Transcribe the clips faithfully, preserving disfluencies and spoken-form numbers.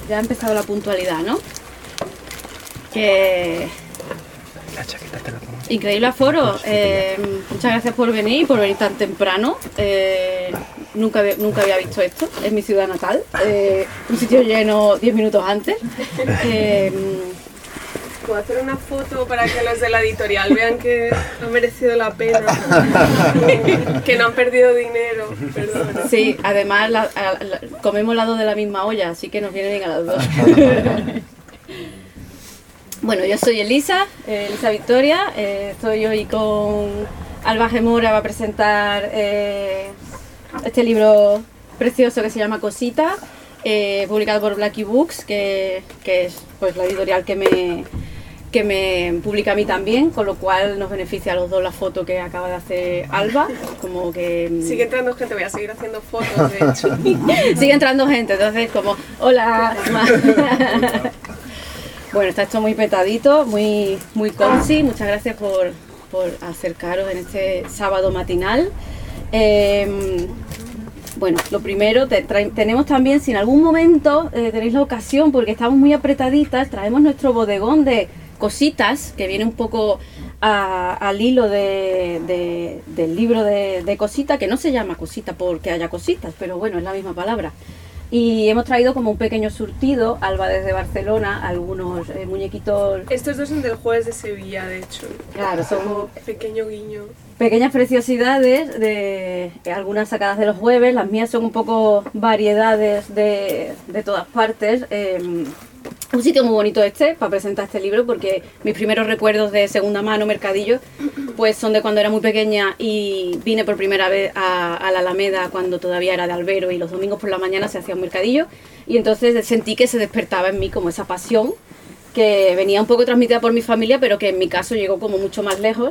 ya ha empezado la puntualidad, ¿no? Que... La chaqueta te la pongo. Increíble aforo. Eh, muchas gracias por venir, por venir tan temprano. Eh, nunca, nunca había visto esto. Es mi ciudad natal. Eh, un sitio lleno diez minutos antes. Eh, Puedo hacer una foto para que los de la editorial vean que ha merecido la pena, que no han perdido dinero. Perdón. Sí, además la, la, comemos lado de la misma olla, así que nos viene bien a las dos. Bueno, yo soy Elisa, eh, Elisa Victoria, eh, estoy hoy con Alba Gemora, va a presentar eh, este libro precioso que se llama Cosita, eh, publicado por Blackie Books, que, que es pues la editorial que me... que me publica a mí también, con lo cual nos beneficia a los dos la foto que acaba de hacer Alba, como que... Sigue entrando gente, voy a seguir haciendo fotos, de hecho. Sigue entrando gente, entonces como, hola. Bueno, está esto muy petadito, muy, muy cozy, muchas gracias por, por acercaros en este sábado matinal. Eh, Bueno, lo primero, te tenemos también, si en algún momento eh, tenéis la ocasión, porque estamos muy apretaditas, traemos nuestro bodegón de cositas, que viene un poco a, al hilo de, de, del libro de, de Cosita, que no se llama Cosita porque haya cositas, pero bueno, es la misma palabra. Y hemos traído como un pequeño surtido, Alba desde Barcelona, algunos eh, muñequitos... Estos dos son del Jueves de Sevilla, de hecho. Claro, son... Como pequeño guiño. Pequeñas preciosidades, de algunas sacadas de los jueves, las mías son un poco variedades de, de todas partes. Eh, un sitio muy bonito este para presentar este libro, porque mis primeros recuerdos de segunda mano, mercadillo, pues son de cuando era muy pequeña y vine por primera vez a, a la Alameda cuando todavía era de albero y los domingos por la mañana se hacía un mercadillo, y entonces sentí que se despertaba en mí como esa pasión que venía un poco transmitida por mi familia, pero que en mi caso llegó como mucho más lejos.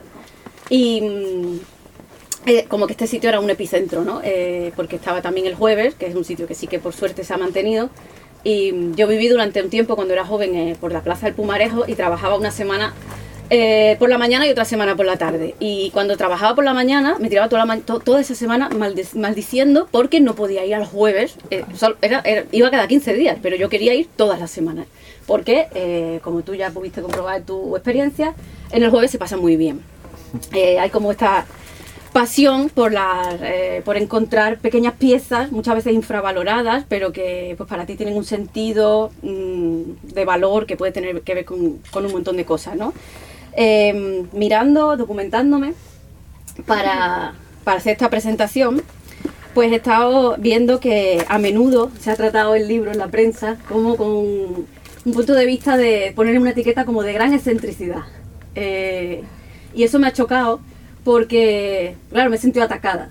Y eh, como que este sitio era un epicentro, ¿no? Eh, porque estaba también el Jueves, que es un sitio que sí que por suerte se ha mantenido. Y yo viví durante un tiempo cuando era joven eh, por la Plaza del Pumarejo y trabajaba una semana eh, por la mañana y otra semana por la tarde. Y cuando trabajaba por la mañana me tiraba toda, la to toda esa semana maldi maldiciendo porque no podía ir a los jueves. Eh, solo, era, era, iba cada quince días, pero yo quería ir todas las semanas. Porque, eh, como tú ya pudiste comprobar en tu experiencia, en el Jueves se pasa muy bien. Eh, hay como esta pasión por, la, eh, por encontrar pequeñas piezas, muchas veces infravaloradas, pero que pues para ti tienen un sentido mmm, de valor que puede tener que ver con, con un montón de cosas, ¿no? Eh, mirando, documentándome para, para hacer esta presentación, pues he estado viendo que a menudo se ha tratado el libro en la prensa como con un punto de vista de ponerle una etiqueta como de gran excentricidad. Eh, Y eso me ha chocado porque, claro, me he sentido atacada.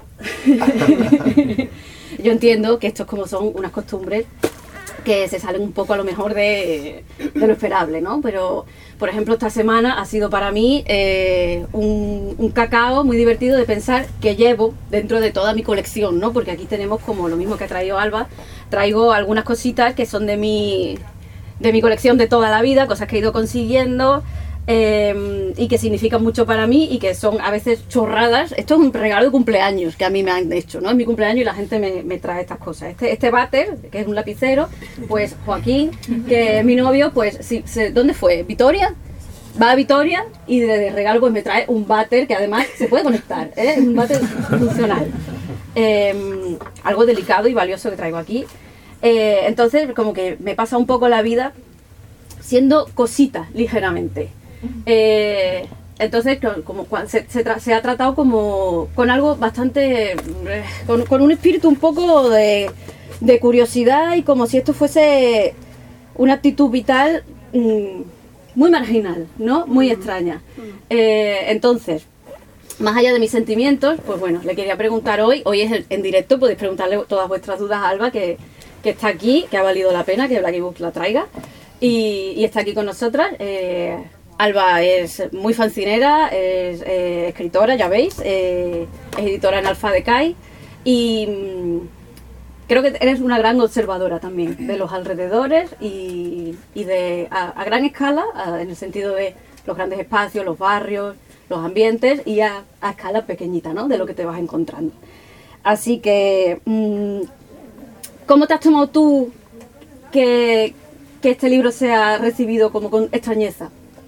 Yo entiendo que estos como son unas costumbres que se salen un poco a lo mejor de, de lo esperable, ¿no? Pero, por ejemplo, esta semana ha sido para mí eh, un, un cacao muy divertido de pensar que llevo dentro de toda mi colección, ¿no? Porque aquí tenemos como lo mismo que ha traído Alba, traigo algunas cositas que son de mi, de mi colección de toda la vida, cosas que he ido consiguiendo, Eh, y que significan mucho para mí y que son a veces chorradas. Esto es un regalo de cumpleaños que a mí me han hecho, ¿no? Es mi cumpleaños y la gente me, me trae estas cosas. Este, este váter, que es un lapicero, pues Joaquín, que es mi novio, pues sí, se, ¿dónde fue? ¿Vitoria? Va a Vitoria y de, de regalo pues me trae un váter que además se puede conectar, ¿eh? Un váter funcional. Eh, algo delicado y valioso que traigo aquí. Eh, entonces como que me pasa un poco la vida siendo cosita ligeramente. Eh, entonces como se, se, se ha tratado como con algo bastante con, con un espíritu un poco de, de curiosidad y como si esto fuese una actitud vital mmm, muy marginal, ¿no? Muy extraña. Eh, entonces, más allá de mis sentimientos, pues bueno, le quería preguntar hoy, hoy es el, en directo, podéis preguntarle todas vuestras dudas a Alba, que, que está aquí, que ha valido la pena que Blackie Books la traiga y, y está aquí con nosotras. Eh, Alba es muy fancinera, es eh, escritora, ya veis, eh, es editora en Alfa de Kai y mmm, creo que eres una gran observadora también de los alrededores y, y de a, a gran escala, a, en el sentido de los grandes espacios, los barrios, los ambientes y a, a escala pequeñita, ¿no? De lo que te vas encontrando. Así que, mmm, ¿cómo te has tomado tú que... que este libro sea recibido como con extrañeza?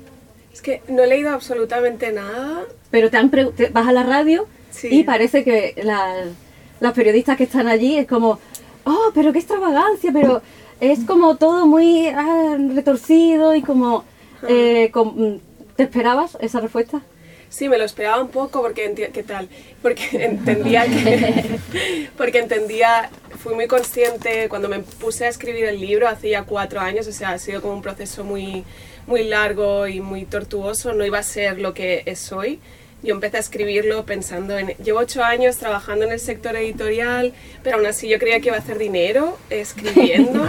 Es que no he leído absolutamente nada. Pero te han pre- te vas a la radio Sí. y parece que las, las periodistas que están allí es como, oh, pero qué extravagancia, pero es como todo muy ah, retorcido y como... Eh, com- ¿Te esperabas esa respuesta? Sí, me lo esperaba un poco porque enti- ¿qué tal? Porque entendía que porque entendía, fui muy consciente cuando me puse a escribir el libro hace ya cuatro años, o sea, ha sido como un proceso muy muy largo y muy tortuoso, no iba a ser lo que es hoy. Yo empecé a escribirlo pensando en... Llevo ocho años trabajando en el sector editorial, pero aún así yo creía que iba a hacer dinero escribiendo.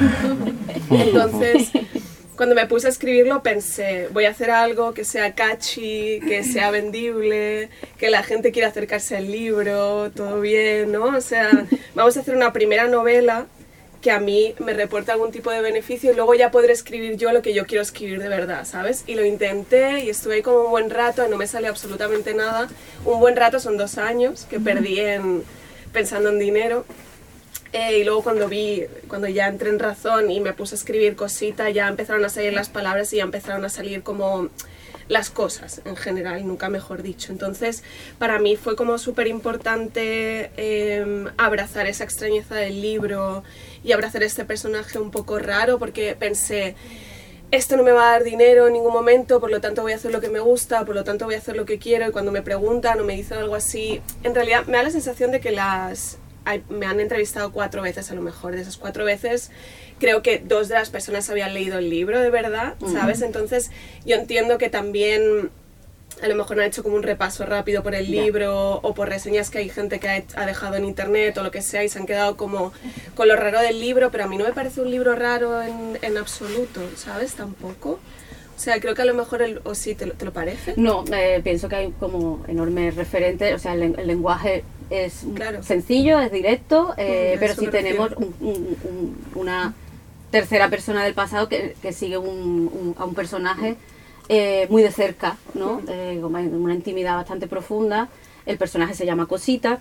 Entonces, cuando me puse a escribirlo pensé, voy a hacer algo que sea catchy, que sea vendible, que la gente quiera acercarse al libro, todo bien, ¿no? O sea, vamos a hacer una primera novela que a mí me reporte algún tipo de beneficio y luego ya podré escribir yo lo que yo quiero escribir de verdad, ¿sabes? Y lo intenté y estuve ahí como un buen rato y no me salió absolutamente nada. Un buen rato son dos años que perdí en, pensando en dinero. Eh, y luego cuando vi, cuando ya entré en razón y me puse a escribir cositas, ya empezaron a salir las palabras y ya empezaron a salir como las cosas en general, nunca mejor dicho. Entonces, para mí fue como súper importante eh, abrazar esa extrañeza del libro y abrazar este personaje un poco raro, porque pensé, esto no me va a dar dinero en ningún momento, por lo tanto voy a hacer lo que me gusta, por lo tanto voy a hacer lo que quiero, y cuando me preguntan o me dicen algo así, en realidad me da la sensación de que las... me han entrevistado cuatro veces a lo mejor, de esas cuatro veces creo que dos de las personas habían leído el libro de verdad, ¿sabes? Uh-huh. Entonces yo entiendo que también a lo mejor han hecho como un repaso rápido por el yeah. libro o por reseñas que hay gente que ha, ha dejado en internet o lo que sea y se han quedado como con lo raro del libro, pero a mí no me parece un libro raro en, en absoluto, ¿sabes? Tampoco. O sea, creo que a lo mejor, el, o sí, ¿te lo, te lo parece? No, eh, pienso que hay como enormes referentes, o sea, el, el lenguaje es claro. sencillo, es directo, eh, mm, pero sí tenemos un, un, un, una tercera persona del pasado que, que sigue un, un, a un personaje eh, muy de cerca, ¿no? Mm. Eh, con una intimidad bastante profunda. El personaje se llama Cosita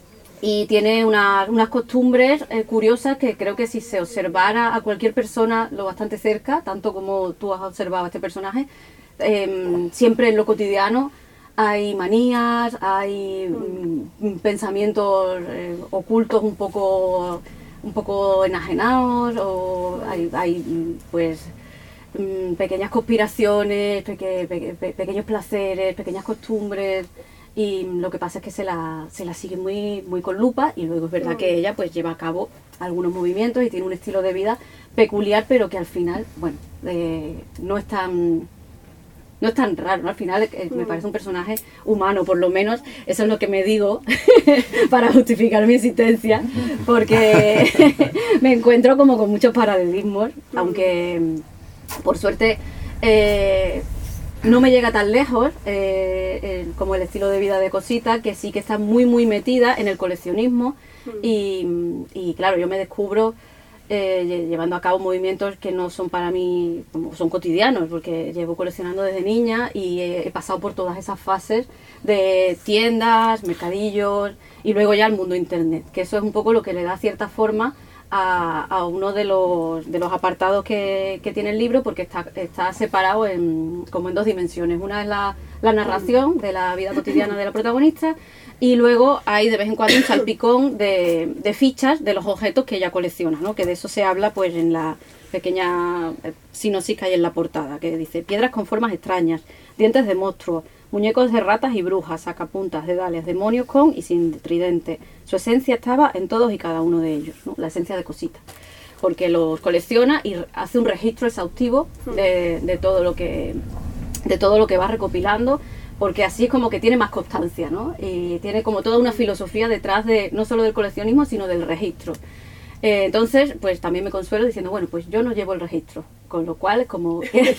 y tiene una, unas costumbres eh, curiosas que creo que si se observara a cualquier persona lo bastante cerca, tanto como tú has observado a este personaje, eh, siempre en lo cotidiano hay manías, hay mm, pensamientos eh, ocultos un poco, un poco enajenados, o hay, hay pues mm, pequeñas conspiraciones, peque, pe, pe, pequeños placeres, pequeñas costumbres. Y lo que pasa es que se la, se la sigue muy, muy con lupa, y luego es verdad que ella pues lleva a cabo algunos movimientos y tiene un estilo de vida peculiar, pero que al final, bueno, eh, no es tan... No es tan raro, ¿no? Al final eh, me parece un personaje humano, por lo menos eso es lo que me digo para justificar mi existencia, porque me encuentro como con muchos paralelismos, aunque por suerte eh, no me llega tan lejos eh, eh, como el estilo de vida de Cosita, que sí que está muy muy metida en el coleccionismo y, y claro, yo me descubro Eh, llevando a cabo movimientos que no son para mí, como son cotidianos, porque llevo coleccionando desde niña y he, he pasado por todas esas fases de tiendas, mercadillos y luego ya el mundo internet, que eso es un poco lo que le da cierta forma a, a uno de los, de los apartados que, que tiene el libro, porque está, está separado en, como en dos dimensiones. Una es la, la narración de la vida cotidiana de la protagonista, y luego hay de vez en cuando un salpicón de, de fichas de los objetos que ella colecciona, ¿no? Que de eso se habla pues en la pequeña sinopsis que hay en la portada, que dice: piedras con formas extrañas, dientes de monstruos, muñecos de ratas y brujas, sacapuntas, dedales, demonios con y sin tridente. Su esencia estaba en todos y cada uno de ellos, ¿no? La esencia de Cosita, porque los colecciona y hace un registro exhaustivo de, de todo lo que de todo lo que va recopilando, porque así es como que tiene más constancia, ¿no? Y tiene como toda una filosofía detrás de no solo del coleccionismo, sino del registro. Eh, entonces, pues también me consuelo diciendo, bueno, pues yo no llevo el registro, con lo cual como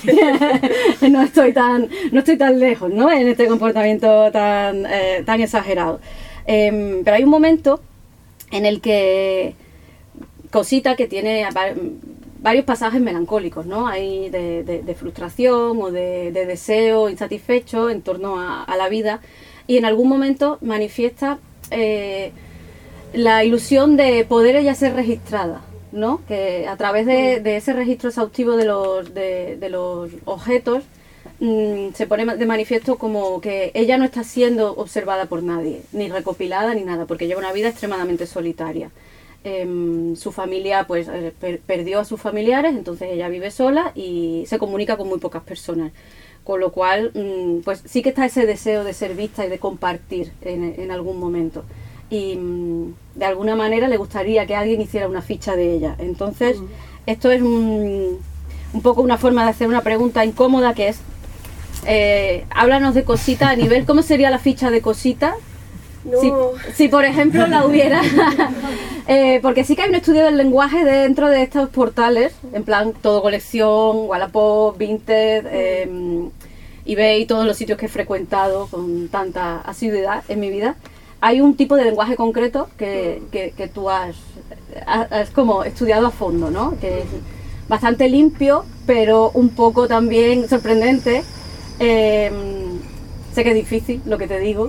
no estoy tan no estoy tan lejos, ¿no? En este comportamiento tan eh, tan exagerado. Eh, pero hay un momento en el que Cosita, que tiene varios pasajes melancólicos, ¿no? Hay de, de, de frustración o de, de deseo insatisfecho en torno a, a la vida, y en algún momento manifiesta eh, la ilusión de poder ella ser registrada, ¿no? Que a través de, de ese registro exhaustivo de los, de, de los objetos mmm, se pone de manifiesto como que ella no está siendo observada por nadie, ni recopilada ni nada, porque lleva una vida extremadamente solitaria. Eh, su familia pues eh, per perdió a sus familiares, entonces ella vive sola y se comunica con muy pocas personas, con lo cual mmm, pues sí que está ese deseo de ser vista y de compartir en, en algún momento, y mmm, de alguna manera le gustaría que alguien hiciera una ficha de ella. Entonces mm. esto es un, un poco una forma de hacer una pregunta incómoda, que es eh, háblanos de Cosita a nivel, ¿cómo sería la ficha de Cosita? No. Si, si por ejemplo la hubiera, eh, porque sí que hay un estudio del lenguaje dentro de estos portales, en plan Todo Colección, Wallapop, Vinted, eh, eBay, todos los sitios que he frecuentado con tanta asiduidad en mi vida. Hay un tipo de lenguaje concreto que, que, que tú has, has como estudiado a fondo, ¿no? Que es bastante limpio, pero un poco también sorprendente. Eh, Sé que es difícil lo que te digo.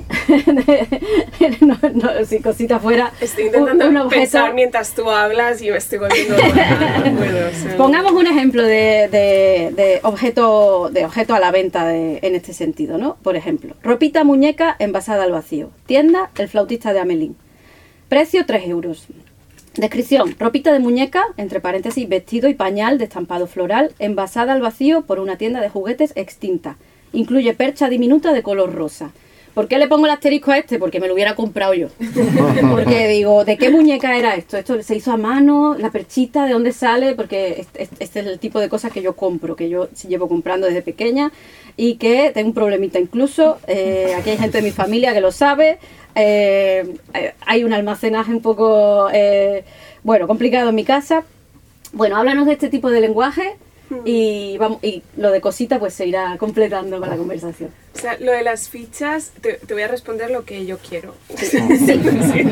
no, no, si Cosita fuera estoy intentando un, un objeto... pensar mientras tú hablas y me estoy volviendo loca. No puedo, o sea... Pongamos un ejemplo de, de, de, objeto, de objeto a la venta de, en este sentido, ¿no? Por ejemplo, ropita muñeca envasada al vacío. Tienda El Flautista de Amelín. Precio tres euros. Descripción: ropita de muñeca, entre paréntesis, vestido y pañal de estampado floral, envasada al vacío por una tienda de juguetes extinta. Incluye percha diminuta de color rosa. ¿Por qué le pongo el asterisco a este? Porque me lo hubiera comprado yo. Porque digo, ¿de qué muñeca era esto? ¿Esto se hizo a mano? ¿La perchita? ¿De dónde sale? Porque este, este es el tipo de cosas que yo compro, que yo llevo comprando desde pequeña y que tengo un problemita incluso. Eh, aquí hay gente de mi familia que lo sabe. Eh, hay un almacenaje un poco, eh, bueno, complicado en mi casa. Bueno, háblanos de este tipo de lenguaje. Y, vamos, y lo de Cosita pues se irá completando con la conversación. O sea, lo de las fichas, te, te voy a responder lo que yo quiero. Sí. Sí.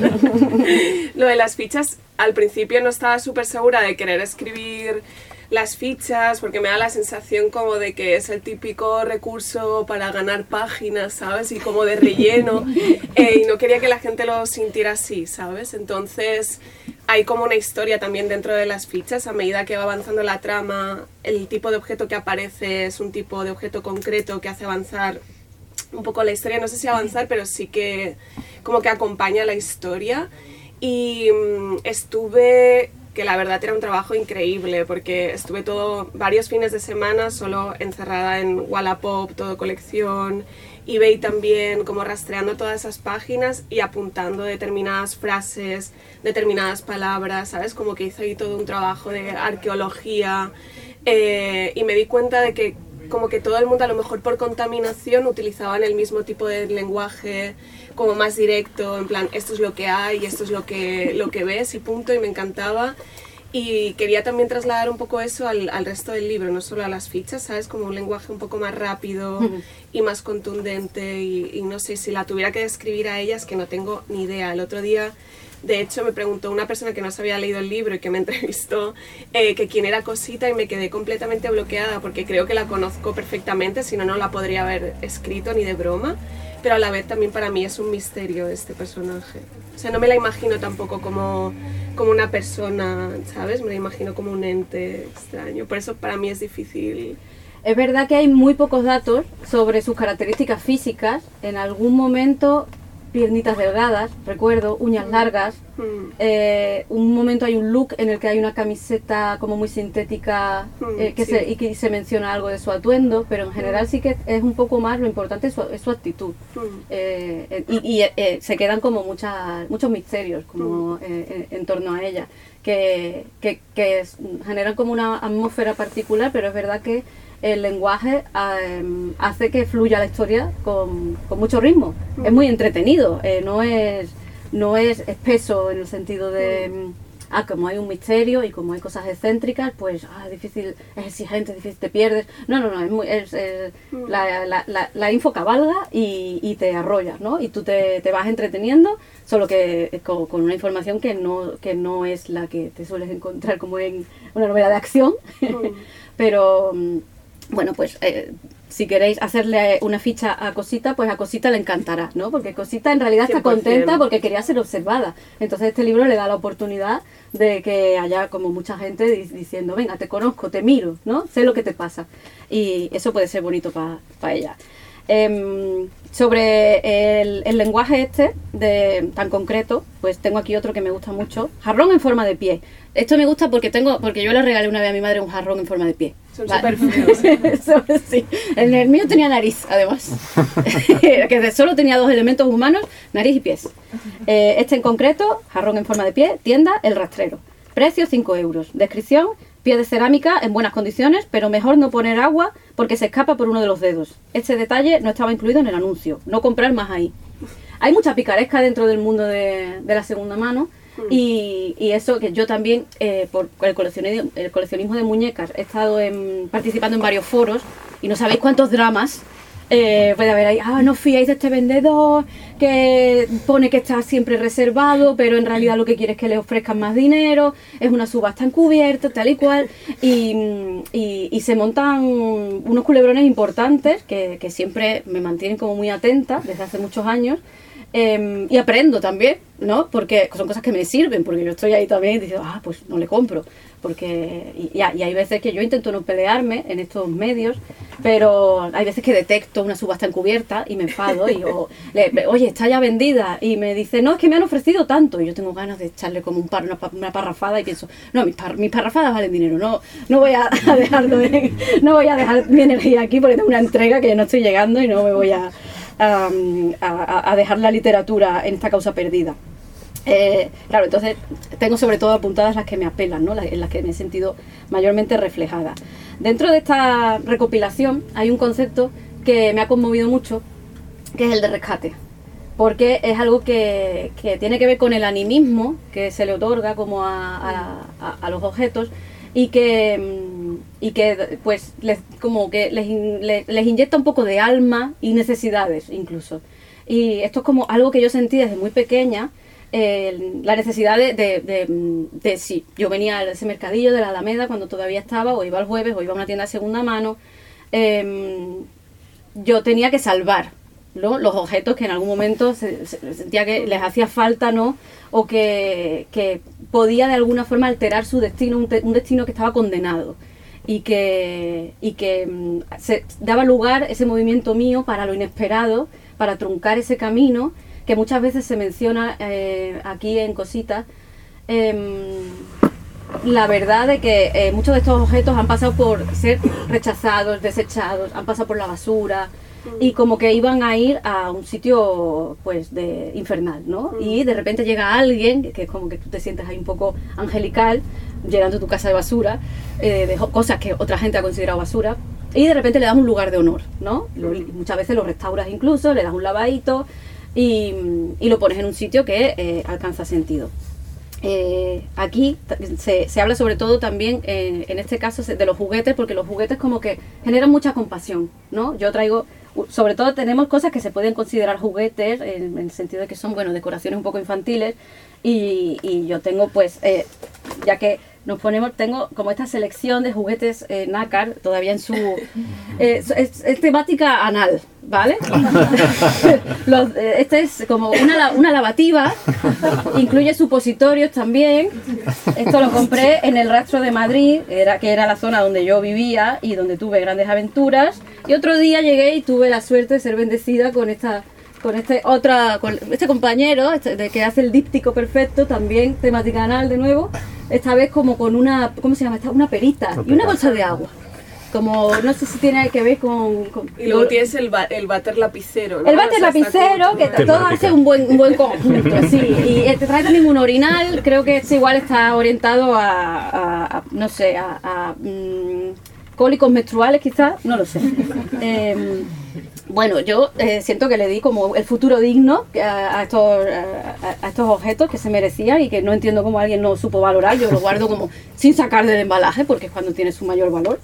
Lo de las fichas, al principio no estaba súper segura de querer escribir las fichas, porque me da la sensación como de que es el típico recurso para ganar páginas, ¿sabes? Y como de relleno, eh, y no quería que la gente lo sintiera así, ¿sabes? Entonces hay como una historia también dentro de las fichas. A medida que va avanzando la trama, el tipo de objeto que aparece es un tipo de objeto concreto que hace avanzar un poco la historia. No sé si avanzar, pero sí que como que acompaña la historia. Y mmm, estuve... que la verdad era un trabajo increíble, porque estuve todo, varios fines de semana solo encerrada en Wallapop, Todo Colección, eBay también, como rastreando todas esas páginas y apuntando determinadas frases, determinadas palabras, ¿sabes? Como que hice ahí todo un trabajo de arqueología, eh, y me di cuenta de que como que todo el mundo, a lo mejor por contaminación, utilizaban el mismo tipo de lenguaje, como más directo, en plan, esto es lo que hay, esto es lo que, lo que ves y punto, y me encantaba. Y quería también trasladar un poco eso al, al resto del libro, no solo a las fichas, ¿sabes? Como un lenguaje un poco más rápido uh-huh. y más contundente, y, y no sé, si la tuviera que describir a ellas, que no tengo ni idea. El otro día, de hecho, me preguntó una persona que no se había leído el libro y que me entrevistó eh, que quién era Cosita, y me quedé completamente bloqueada porque creo que la conozco perfectamente, si no, no la podría haber escrito ni de broma. Pero a la vez también para mí es un misterio este personaje. O sea, no me la imagino tampoco como, como una persona, ¿sabes? Me la imagino como un ente extraño. Por eso para mí es difícil. Es verdad que hay muy pocos datos sobre sus características físicas. En algún momento, piernitas delgadas, recuerdo, uñas largas. Mm. Eh, un momento hay un look en el que hay una camiseta como muy sintética mm, eh, que sí. se, y que se menciona algo de su atuendo, pero en general mm. sí que es un poco más, lo importante es su, es su actitud. Mm. Eh, y y eh, se quedan como muchas, muchos misterios como, mm. eh, en, en torno a ella, que, que, que es, generan como una atmósfera particular, pero es verdad que el lenguaje um, hace que fluya la historia con, con mucho ritmo. Mm. Es muy entretenido, eh, no es no es espeso en el sentido de mm. ah, como hay un misterio y como hay cosas excéntricas, pues ah, es difícil, es exigente, es difícil, te pierdes. No, no, no, es, muy, es, es mm. la, la, la, la info cabalga y, y te arrollas, ¿no? Y tú te, te vas entreteniendo, solo que con, con una información que no, que no es la que te sueles encontrar como en una novela de acción, mm. pero... bueno, pues eh, si queréis hacerle una ficha a Cosita, pues a Cosita le encantará, ¿no? Porque Cosita en realidad está cien por ciento contenta porque quería ser observada. Entonces este libro le da la oportunidad de que haya como mucha gente di- diciendo, venga, te conozco, te miro, ¿no? Sé lo que te pasa. Y eso puede ser bonito para pa ella. Eh, sobre el, el lenguaje este de, tan concreto, pues tengo aquí otro que me gusta mucho, jarrón en forma de pie. Esto me gusta porque tengo, porque yo le regalé una vez a mi madre un jarrón en forma de pie. Son Vale. súper feos. Eso sí. El, el mío tenía nariz, además. Que de- solo tenía dos elementos humanos, nariz y pies. Eh, este en concreto, jarrón en forma de pie, tienda El Rastrero. Precio cinco euros. Descripción, pie de cerámica en buenas condiciones, pero mejor no poner agua porque se escapa por uno de los dedos. Este detalle no estaba incluido en el anuncio. No comprar más ahí. Hay mucha picaresca dentro del mundo de, de la segunda mano. Y, y eso que yo también, eh, por el coleccionismo, el coleccionismo de muñecas, he estado en- participando en varios foros y no sabéis cuántos dramas eh, puede haber ahí. Ah, no os fiáis de este vendedor que pone que está siempre reservado, pero en realidad lo que quiere es que le ofrezcan más dinero, es una subasta encubierta, tal y cual. Y, y- y se montan unos culebrones importantes que, que siempre me mantienen como muy atenta desde hace muchos años. Eh, y aprendo también, ¿no? Porque son cosas que me sirven, porque yo estoy ahí también y digo, ah, pues no le compro. Porque, y, y hay y hay veces que yo intento no pelearme en estos medios, pero hay veces que detecto una subasta encubierta y me enfado y o, le- oye, está ya vendida, y me dice, no, es que me han ofrecido tanto, y yo tengo ganas de echarle como un par, una, pa- una parrafada y pienso, no, mis, par- mis parrafadas valen dinero, no, no voy a, a dejarlo en- no voy a dejar mi energía aquí porque tengo una entrega que no estoy llegando y no me voy a a, a- a dejar la literatura en esta causa perdida. Eh, claro, entonces tengo sobre todo apuntadas las que me apelan, ¿no? Las, en las que me he sentido mayormente reflejada. Dentro de esta recopilación hay un concepto que me ha conmovido mucho, que es el de rescate, porque es algo que, que tiene que ver con el animismo que se le otorga como a, a- a- a los objetos y que, mm, y que pues les, como que les, in- le- les inyecta un poco de alma y necesidades incluso. Y esto es como algo que yo sentí desde muy pequeña, eh, la necesidad de, de, de, de si yo venía a ese mercadillo de la Alameda cuando todavía estaba, o iba el jueves, o iba a una tienda de segunda mano, eh, yo tenía que salvar, ¿no? Los objetos que en algún momento se, se- sentía que les hacía falta, ¿no? O que, que podía de alguna forma alterar su destino, un, te- un destino que estaba condenado. Y que, y que mm, se daba lugar ese movimiento mío para lo inesperado, para truncar ese camino que muchas veces se menciona eh, aquí en Cositas. Em, la verdad de que eh, muchos de estos objetos han pasado por ser rechazados, desechados, han pasado por la basura y como que iban a ir a un sitio pues de infernal, ¿no? Y de repente llega alguien, que es como que tú te sientes ahí un poco angelical, llenando tu casa de basura, eh, de jo- cosas que otra gente ha considerado basura, y de repente le das un lugar de honor, ¿no? Lo- muchas veces lo restauras incluso, le das un lavadito y, y lo pones en un sitio que eh, alcanza sentido. Eh, aquí t- se, se habla sobre todo también, eh, en este caso, se- de los juguetes, porque los juguetes como que generan mucha compasión, ¿no? Yo traigo, u- sobre todo tenemos cosas que se pueden considerar juguetes, en, en el sentido de que son, bueno, decoraciones un poco infantiles, y, y yo tengo, pues, eh, ya que nos ponemos, tengo como esta selección de juguetes eh, nácar, todavía en su... eh, es, es- es temática anal, ¿vale? Los- eh, este es como una, la- una lavativa, incluye supositorios también. Esto lo compré en el Rastro de Madrid, era, que era la zona donde yo vivía y donde tuve grandes aventuras. Y otro día llegué y tuve la suerte de ser bendecida con esta... con este otra con este compañero este, de que hace el díptico perfecto, también temática anal de nuevo, esta vez como con una, ¿cómo se llama? Esta, una perita y una bolsa de agua, como no sé si tiene que ver con, con- Y luego tienes el, ba- el váter lapicero, ¿no? el váter O sea, está lapicero, como que todo- todo hace un buen, un buen conjunto, sí. Y eh, te trae también un orinal, creo que este igual está orientado a, a- a, no sé, a, a, mm, cólicos menstruales quizás, no lo sé. Em, bueno, yo eh, siento que le di como el futuro digno a, a estos, a, a estos objetos que se merecían y que no entiendo cómo alguien no supo valorar. Yo lo guardo como sin sacar del embalaje porque es cuando tiene su mayor valor.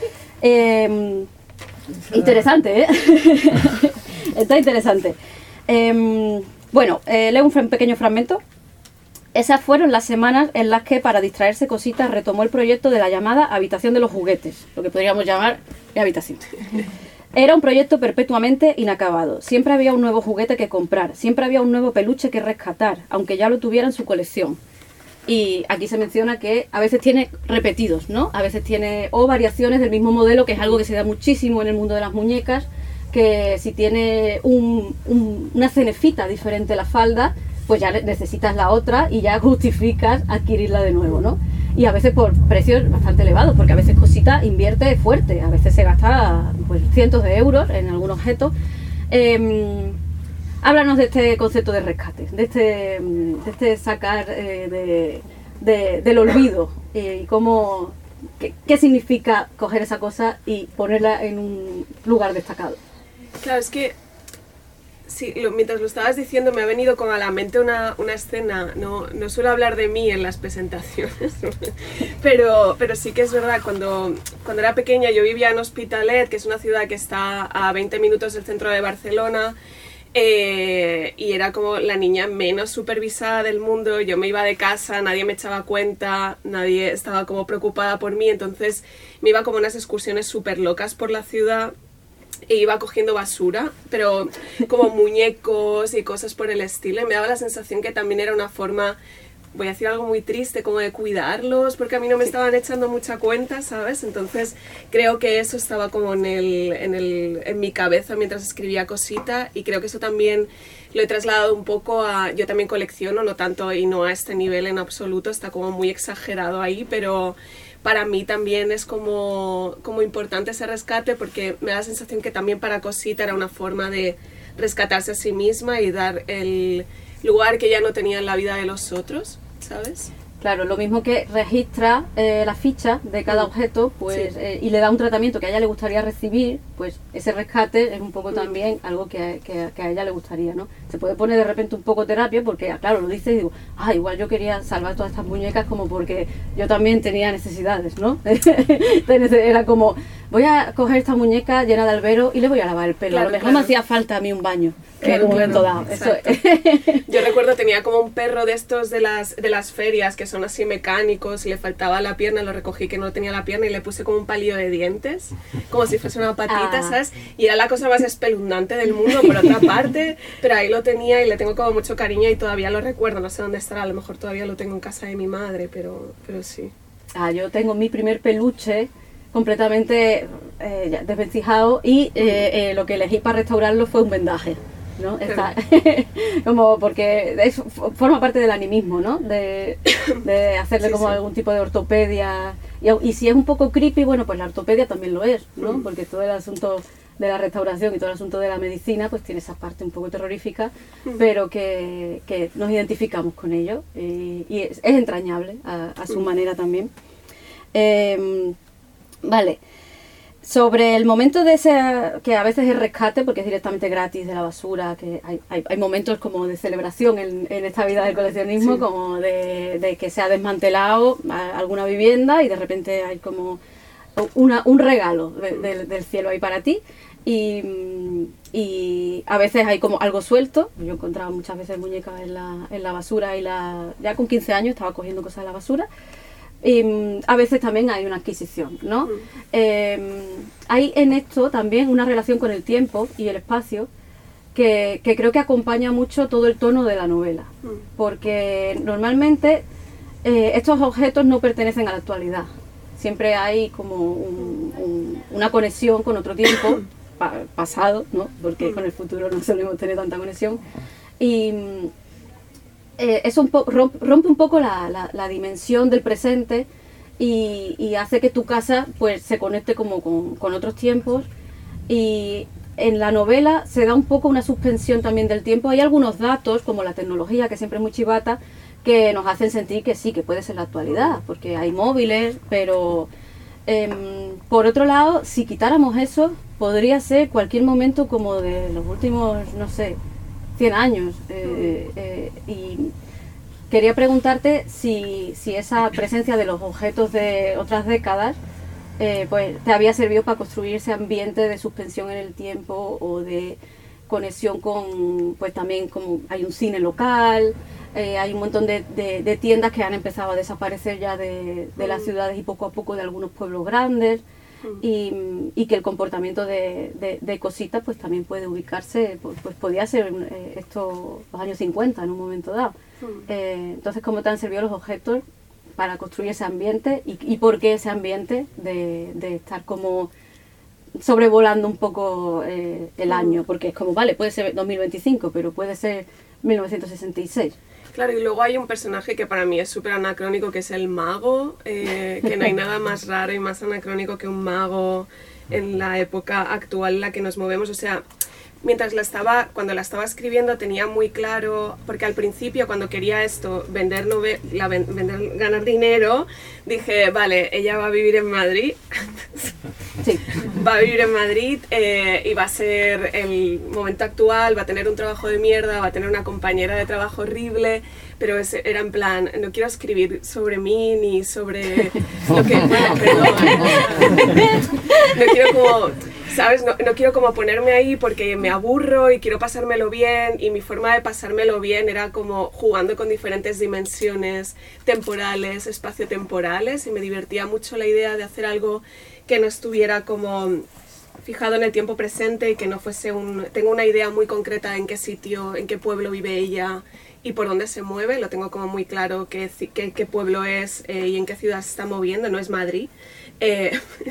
Em, interesante, ¿eh? Está interesante. Em, bueno, eh, leo un fra- pequeño fragmento. Esas fueron las semanas en las que, para distraerse Cositas, retomó el proyecto de la llamada Habitación de los Juguetes, lo que podríamos llamar mi habitación. Era un proyecto perpetuamente inacabado. Siempre había un nuevo juguete que comprar, siempre había un nuevo peluche que rescatar, aunque ya lo tuviera en su colección. Y aquí se menciona que a veces tiene repetidos, ¿no? A veces tiene o variaciones del mismo modelo, que es algo que se da muchísimo en el mundo de las muñecas, que si tiene un, un, una cenefita diferente a la falda, pues ya necesitas la otra y ya justificas adquirirla de nuevo, ¿no? Y a veces por precios bastante elevados, porque a veces Cosita invierte fuerte, a veces se gasta pues cientos de euros en algún objeto. Eh, háblanos de este concepto de rescate, de este, de este sacar eh, de, de, del olvido eh, y cómo, qué, qué significa coger esa cosa y ponerla en un lugar destacado. Claro, es que sí, lo, mientras lo estabas diciendo me ha venido como a la mente una, una escena, no, no suelo hablar de mí en las presentaciones, pero, pero sí que es verdad, cuando, cuando era pequeña yo vivía en Hospitalet, que es una ciudad que está a veinte minutos del centro de Barcelona, eh, y era como la niña menos supervisada del mundo. Yo me iba de casa, nadie me echaba cuenta, nadie estaba como preocupada por mí, entonces me iba como unas excursiones súper locas por la ciudad. E iba cogiendo basura, pero como muñecos y cosas por el estilo, y me daba la sensación que también era una forma, voy a decir algo muy triste, como de cuidarlos, porque a mí no me estaban echando mucha cuenta, ¿sabes? Entonces creo que eso estaba como en, el, en, el, en mi cabeza mientras escribía Cosita, y creo que eso también lo he trasladado un poco a... Yo también colecciono, no tanto y no a este nivel en absoluto, está como muy exagerado ahí, pero... Para mí también es como, como importante ese rescate, porque me da la sensación que también para Cosita era una forma de rescatarse a sí misma y dar el lugar que ya no tenía en la vida de los otros, ¿sabes? Claro, lo mismo que registra eh, la ficha de cada mm. objeto, pues sí. eh, y le da un tratamiento que a ella le gustaría recibir, pues ese rescate es un poco mm. también algo que, que, que a ella le gustaría, ¿no? Se puede poner de repente un poco terapia, porque claro, lo dice y digo, ah, igual yo quería salvar todas estas muñecas como porque yo también tenía necesidades, ¿no? Era como, voy a coger esta muñeca llena de albero y le voy a lavar el pelo, claro, a lo mejor claro. me hacía falta a mí un baño. Claro, en un momento claro, dado. Eso. Yo recuerdo tenía como un perro de estos de las, de las ferias que son así mecánicos, y le faltaba la pierna, lo recogí que no tenía la pierna y le puse como un palillo de dientes, como si fuese una patita, ah. ¿sabes? Y era la cosa más espeluznante del mundo por otra parte, pero ahí lo tenía y le tengo como mucho cariño y todavía lo recuerdo, no sé dónde estará, a lo mejor todavía lo tengo en casa de mi madre, pero, pero sí. Ah, yo tengo mi primer peluche completamente eh, desvencijado y eh, eh, lo que elegí para restaurarlo fue un vendaje. ¿No? Está, como porque es, forma parte del animismo, ¿no? De, de hacerle sí, como sí. algún tipo de ortopedia y, y si es un poco creepy, bueno, pues la ortopedia también lo es, ¿no? Mm. Porque todo el asunto de la restauración y todo el asunto de la medicina pues tiene esa parte un poco terrorífica, mm. pero que, que nos identificamos con ello y, y es, es entrañable a, a su mm. manera también. Eh, vale. Sobre el momento de ese, que a veces es rescate, porque es directamente gratis de la basura, que hay, hay, hay momentos como de celebración en, en esta vida del coleccionismo, sí. como de, de que se ha desmantelado alguna vivienda y de repente hay como una, un regalo de, de, del cielo ahí para ti. Y, y a veces hay como algo suelto. Yo encontraba muchas veces muñecas en la, en la basura y la, ya con quince años estaba cogiendo cosas de la basura. Y a veces también hay una adquisición, ¿no? Mm. Eh, hay en esto también una relación con el tiempo y el espacio que, que creo que acompaña mucho todo el tono de la novela, mm. porque normalmente eh, estos objetos no pertenecen a la actualidad, siempre hay como un, un, una conexión con otro tiempo pa, pasado, ¿no? Porque mm. con el futuro no solemos tener tanta conexión y Eh, eso un po rompe, rompe un poco la, la, la dimensión del presente y, y hace que tu casa pues se conecte como con, con otros tiempos, y en la novela se da un poco una suspensión también del tiempo. Hay algunos datos como la tecnología, que siempre es muy chivata, que nos hacen sentir que sí, que puede ser la actualidad porque hay móviles, pero eh, por otro lado, si quitáramos eso, podría ser cualquier momento como de los últimos, no sé, cien años, eh, eh, y quería preguntarte si, si esa presencia de los objetos de otras décadas eh, pues te había servido para construir ese ambiente de suspensión en el tiempo o de conexión con, pues también como hay un cine local, eh, hay un montón de, de, de tiendas que han empezado a desaparecer ya de, de las ciudades y poco a poco de algunos pueblos grandes. y, y que el comportamiento de, de, de Cosita pues también puede ubicarse, pues, pues podía ser eh, esto los años cincuenta en un momento dado. Eh, entonces, ¿cómo te han servido los objetos para construir ese ambiente y, y por qué ese ambiente de, de estar como sobrevolando un poco eh, el año? Porque es como, vale, puede ser dos mil veinticinco, pero puede ser mil novecientos sesenta y seis. Claro, y luego hay un personaje que para mí es súper anacrónico, que es el mago, eh, que no hay nada más raro y más anacrónico que un mago en la época actual en la que nos movemos. O sea, mientras la estaba, cuando la estaba escribiendo tenía muy claro, porque al principio cuando quería esto, vender, nove la, vender ganar dinero, dije, vale, ella va a vivir en Madrid, sí. va a vivir en Madrid eh, y va a ser el momento actual, va a tener un trabajo de mierda, va a tener una compañera de trabajo horrible, pero es, era en plan, no quiero escribir sobre mí ni sobre lo que... Bueno, perdón, no quiero como... ¿Sabes? No, no quiero como ponerme ahí porque me aburro y quiero pasármelo bien, y mi forma de pasármelo bien era como jugando con diferentes dimensiones temporales, espaciotemporales, y me divertía mucho la idea de hacer algo que no estuviera como fijado en el tiempo presente y que no fuese un... Tengo una idea muy concreta en qué sitio, en qué pueblo vive ella y por dónde se mueve, lo tengo como muy claro qué, qué, qué pueblo es eh, y en qué ciudad se está moviendo, no es Madrid. Eh,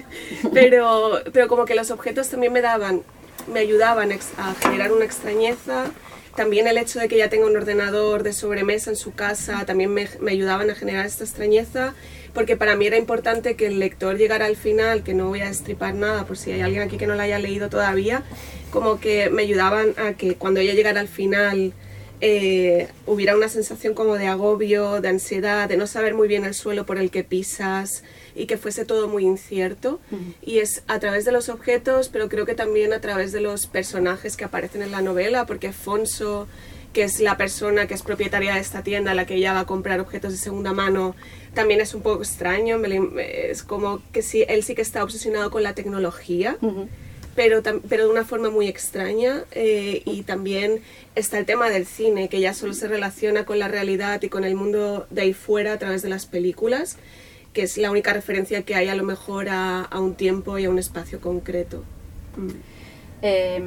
pero, pero como que los objetos también me daban, me ayudaban a generar una extrañeza. También el hecho de que ella tenga un ordenador de sobremesa en su casa también me, me ayudaban a generar esta extrañeza, porque para mí era importante que el lector llegara al final, que no voy a destripar nada por si hay alguien aquí que no la haya leído todavía, como que me ayudaban a que cuando ella llegara al final eh, hubiera una sensación como de agobio, de ansiedad, de no saber muy bien el suelo por el que pisas, y que fuese todo muy incierto. Uh-huh. Y es a través de los objetos, pero creo que también a través de los personajes que aparecen en la novela, porque Fonso, que es la persona que es propietaria de esta tienda a la que ella va a comprar objetos de segunda mano, también es un poco extraño. Es como que sí, él sí que está obsesionado con la tecnología, uh-huh. pero, pero de una forma muy extraña. Eh, y también está el tema del cine, que ya solo se relaciona con la realidad y con el mundo de ahí fuera a través de las películas, que es la única referencia que hay a lo mejor a, a un tiempo y a un espacio concreto. Mm. Eh,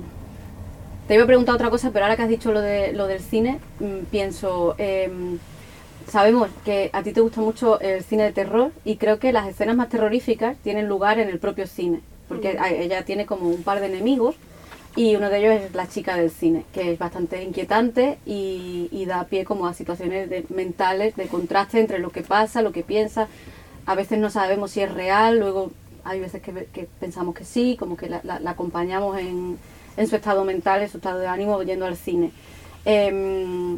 te iba a preguntar otra cosa, pero ahora que has dicho lo, de, lo del cine, mmm, pienso, eh, sabemos que a ti te gusta mucho el cine de terror, y creo que las escenas más terroríficas tienen lugar en el propio cine, porque mm. ella tiene como un par de enemigos, y uno de ellos es la chica del cine, que es bastante inquietante y, y da pie como a situaciones de, mentales de contraste entre lo que pasa, lo que piensa. A veces no sabemos si es real, luego hay veces que, que pensamos que sí, como que la, la, la acompañamos en, en su estado mental, en su estado de ánimo yendo al cine. Eh,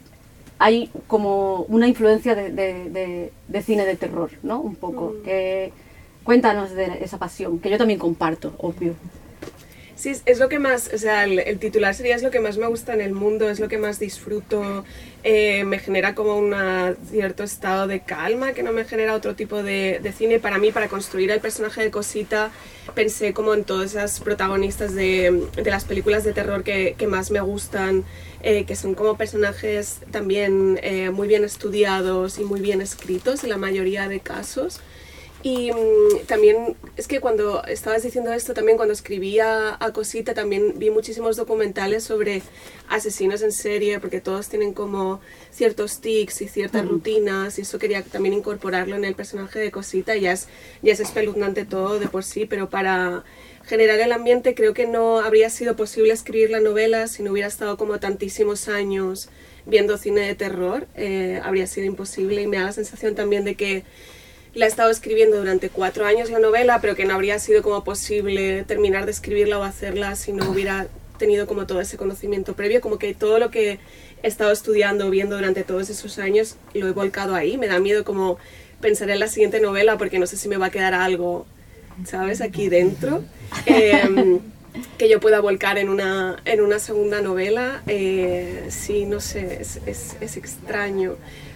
hay como una influencia de, de, de, de cine de terror, ¿no? Un poco. Mm. Que, cuéntanos de esa pasión, que yo también comparto, obvio. Sí, es lo que más, o sea, el, el titular sería es lo que más me gusta en el mundo, es lo que más disfruto, eh, me genera como un cierto estado de calma que no me genera otro tipo de, de cine. Para mí, para construir el personaje de Cosita, pensé como en todas esas protagonistas de, de las películas de terror que, que más me gustan, eh, que son como personajes también eh, muy bien estudiados y muy bien escritos en la mayoría de casos. Y mmm, también es que cuando estabas diciendo esto, también cuando escribía a Cosita, también vi muchísimos documentales sobre asesinos en serie, porque todos tienen como ciertos tics y ciertas uh-huh. rutinas, y eso quería también incorporarlo en el personaje de Cosita. Ya es, ya es espeluznante todo de por sí, pero para generar el ambiente creo que no habría sido posible escribir la novela si no hubiera estado como tantísimos años viendo cine de terror. Eh, habría sido imposible, y me da la sensación también de que la he estado escribiendo durante cuatro años la novela, pero que no habría sido como posible terminar de escribirla o hacerla si no hubiera tenido como todo ese conocimiento previo. Como que todo lo que he estado estudiando, viendo durante todos esos años, lo he volcado ahí. Me da miedo como pensar en la siguiente novela, porque no sé si me va a quedar algo, ¿sabes?, aquí dentro, eh, que yo pueda volcar en una, en una segunda novela. Eh, sí, no sé, es, es, es extraño.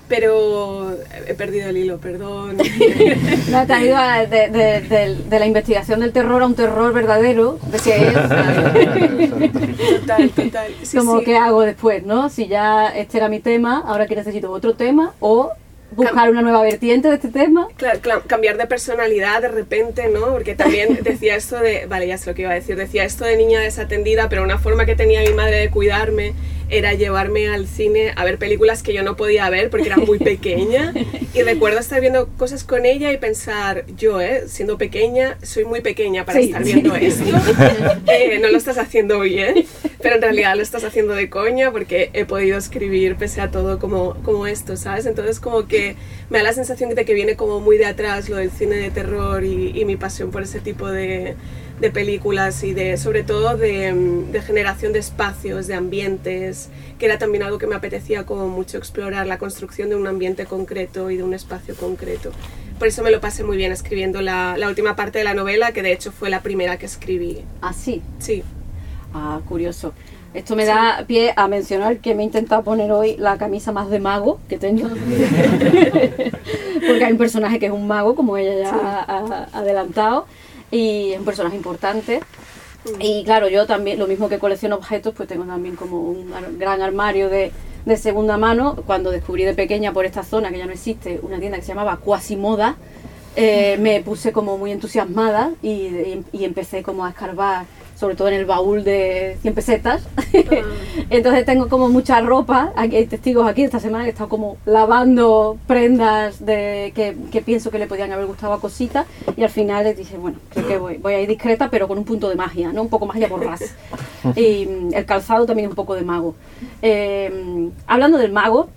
Pero he perdido el hilo, perdón. No, te has ido a, de, de, de, de la investigación del terror a un terror verdadero, de si es. Total, total. Sí, como, sí. ¿qué hago después, no? Si ya este era mi tema, ahora que necesito otro tema, o buscar una nueva vertiente de este tema. Claro, claro, cambiar de personalidad de repente, ¿no? Porque también decía esto de, vale, ya sé lo que iba a decir, decía esto de niña desatendida, pero una forma que tenía mi madre de cuidarme era llevarme al cine a ver películas que yo no podía ver porque era muy pequeña. Y recuerdo estar viendo cosas con ella y pensar, yo, ¿eh? Siendo pequeña, soy muy pequeña para sí, estar viendo sí. esto. Eh, no lo estás haciendo bien, pero en realidad lo estás haciendo de coña porque he podido escribir pese a todo como, como esto, ¿sabes? Entonces como que me da la sensación de que viene como muy de atrás lo del cine de terror y, y mi pasión por ese tipo de, de películas y de, sobre todo de, de generación de espacios, de ambientes, que era también algo que me apetecía como mucho explorar, la construcción de un ambiente concreto y de un espacio concreto. Por eso me lo pasé muy bien escribiendo la, la última parte de la novela, que de hecho fue la primera que escribí. ¿Ah, sí? Sí. Ah, curioso. Esto me da pie a mencionar que me he intentado poner hoy la camisa más de mago que tengo. Porque hay un personaje que es un mago, como ella ya sí. ha, ha adelantado, y es un personaje importante. Y claro, yo también, lo mismo que colecciono objetos, pues tengo también como un gran armario de, de segunda mano. Cuando descubrí de pequeña por esta zona, que ya no existe, una tienda que se llamaba Quasimoda, eh, me puse como muy entusiasmada y, y, y empecé como a escarbar, sobre todo en el baúl de cien pesetas. Uh-huh. Entonces tengo como mucha ropa, aquí hay testigos aquí esta semana que he estado como lavando prendas de, que, que pienso que le podían haber gustado a Cosita, y al final les dije, bueno, creo que voy, voy a ir discreta pero con un punto de magia, ¿no? Un poco magia por ras. Y el calzado también un poco de mago. Eh, hablando del mago,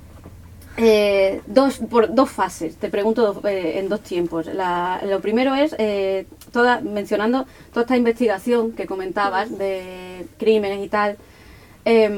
Eh, dos, por dos fases, te pregunto dos, eh, en dos tiempos. La, lo primero es, eh, toda, mencionando toda esta investigación que comentabas de crímenes y tal, eh,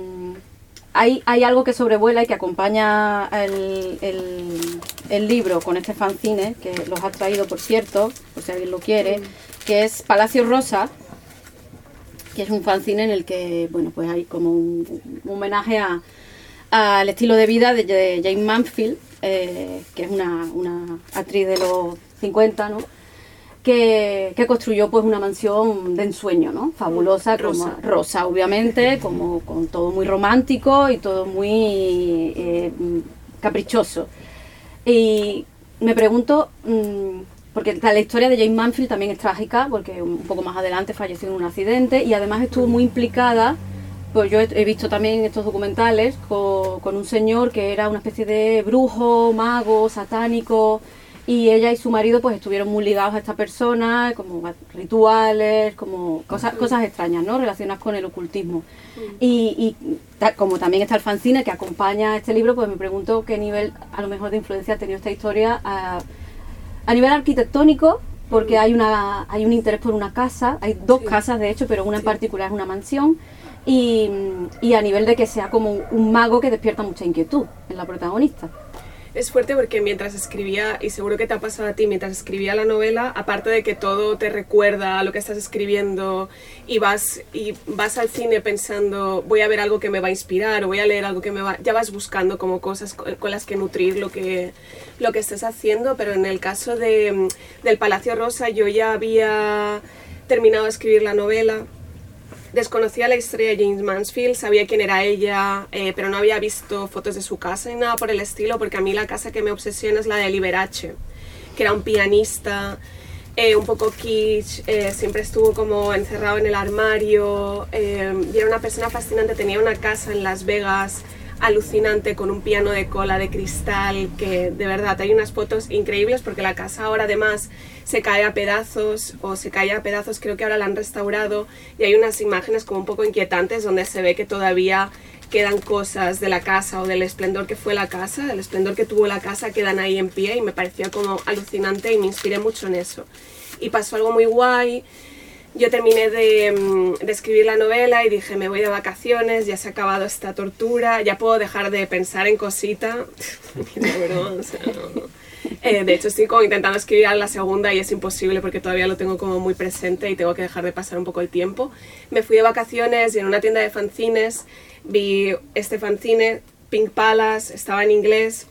hay, hay algo que sobrevuela y que acompaña el, el, el libro con este fanzine, que los has traído, por cierto, por si alguien lo quiere, que es Palacio Rosa, que es un fanzine en el que, bueno, pues hay como un, un homenaje a al estilo de vida de, de Jayne Mansfield, eh, que es una, una actriz de los cincuenta, ¿no? que, que construyó pues una mansión de ensueño, ¿no? Fabulosa, rosa, como, rosa obviamente, como, con todo muy romántico y todo muy eh, caprichoso. Y me pregunto, mmm, porque la historia de Jayne Mansfield también es trágica, porque un poco más adelante falleció en un accidente y además estuvo muy implicada. Pues yo he visto también estos documentales con, con un señor que era una especie de brujo, mago, satánico, y ella y su marido pues estuvieron muy ligados a esta persona, como rituales, como cosas, cosas extrañas, ¿no? Relacionadas con el ocultismo. Y, y ta, como también está el fanzine que acompaña este libro, pues me pregunto qué nivel a lo mejor de influencia ha tenido esta historia a, a nivel arquitectónico, porque hay, una, hay un interés por una casa, hay dos sí. casas de hecho, pero una en particular es una mansión. Y, y a nivel de que sea como un, un mago que despierta mucha inquietud en la protagonista. Es fuerte porque mientras escribía, y seguro que te ha pasado a ti, mientras escribía la novela, aparte de que todo te recuerda a lo que estás escribiendo y vas, y vas al cine pensando voy a ver algo que me va a inspirar o voy a leer algo que me va... Ya vas buscando como cosas con, con las que nutrir lo que, lo que estés haciendo, pero en el caso de, del Palacio Rosa yo ya había terminado de escribir la novela. Desconocía la historia de Jayne Mansfield, sabía quién era ella, eh, pero no había visto fotos de su casa ni nada por el estilo, porque a mí la casa que me obsesiona es la de Liberace, que era un pianista, eh, un poco kitsch, eh, siempre estuvo como encerrado en el armario, eh, y era una persona fascinante, tenía una casa en Las Vegas alucinante con un piano de cola de cristal, que de verdad hay unas fotos increíbles porque la casa ahora además se cae a pedazos, o se cae a pedazos, creo que ahora la han restaurado, y hay unas imágenes como un poco inquietantes donde se ve que todavía quedan cosas de la casa o del esplendor que fue la casa, del esplendor que tuvo la casa, quedan ahí en pie, y me parecía como alucinante y me inspiré mucho en eso. Y pasó algo muy guay. Yo terminé de, de escribir la novela y dije, me voy de vacaciones, ya se ha acabado esta tortura, ya puedo dejar de pensar en Cosita. No, broma, o sea, no, no. Eh, de hecho estoy como intentando escribir la segunda y es imposible porque todavía lo tengo como muy presente y tengo que dejar de pasar un poco el tiempo. Me fui de vacaciones y en una tienda de fanzines vi este fanzine, Pink Palace, estaba en inglés.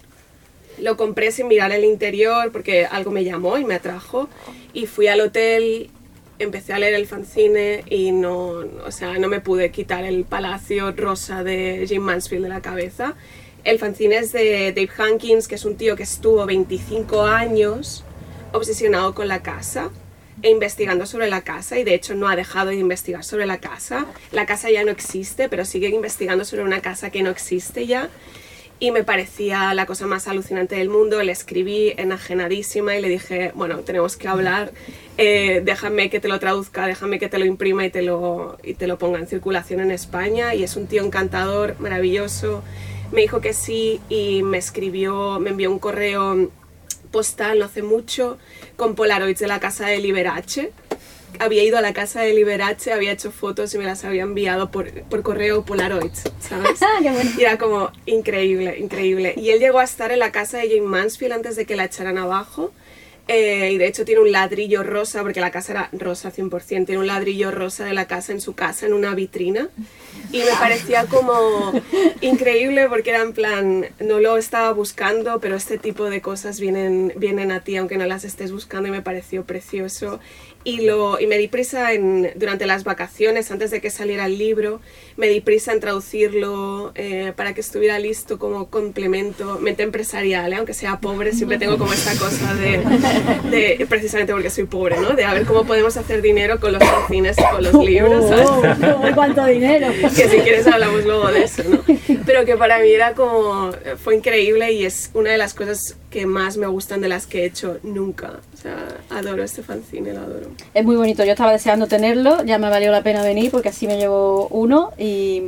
Lo compré sin mirar el interior porque algo me llamó y me atrajo, y fui al hotel. Empecé a leer el fanzine y no, o sea, no me pude quitar el Palacio Rosa de Jayne Mansfield de la cabeza. El fanzine es de Dave Hankins, que es un tío que estuvo veinticinco años obsesionado con la casa e investigando sobre la casa, y de hecho no ha dejado de investigar sobre la casa. La casa ya no existe, pero sigue investigando sobre una casa que no existe ya. Y me parecía la cosa más alucinante del mundo. Le escribí enajenadísima y le dije, bueno, tenemos que hablar, eh, déjame que te lo traduzca, déjame que te lo imprima y te lo, y te lo ponga en circulación en España. Y es un tío encantador, maravilloso. Me dijo que sí y me escribió, me envió un correo postal no hace mucho con polaroids de la casa de Liberace. Había ido a la casa de Liberace, había hecho fotos y me las había enviado por, por correo polaroids, ¿sabes? Qué bueno. Y era como increíble, increíble. Y él llegó a estar en la casa de Jane Mansfield antes de que la echaran abajo. Eh, y de hecho tiene un ladrillo rosa, porque la casa era rosa cien por ciento, tiene un ladrillo rosa de la casa en su casa, en una vitrina. Y me parecía como increíble porque era en plan, no lo estaba buscando, pero este tipo de cosas vienen, vienen a ti aunque no las estés buscando, y me pareció precioso. Y, lo, y me di prisa en, durante las vacaciones, antes de que saliera el libro, me di prisa en traducirlo eh, para que estuviera listo como complemento, mente empresarial, ¿eh? Aunque sea pobre, siempre tengo como esta cosa de, de, precisamente porque soy pobre, ¿no? De a ver cómo podemos hacer dinero con los fanzines y con los libros, ¿sabes? Oh, oh, ¿cuánto dinero? Que si quieres hablamos luego de eso, ¿no? Pero que para mí era como, fue increíble y es una de las cosas que más me gustan de las que he hecho nunca. O sea, adoro este fanzine, lo adoro. Es muy bonito, yo estaba deseando tenerlo, ya me valió la pena venir porque así me llevo uno y,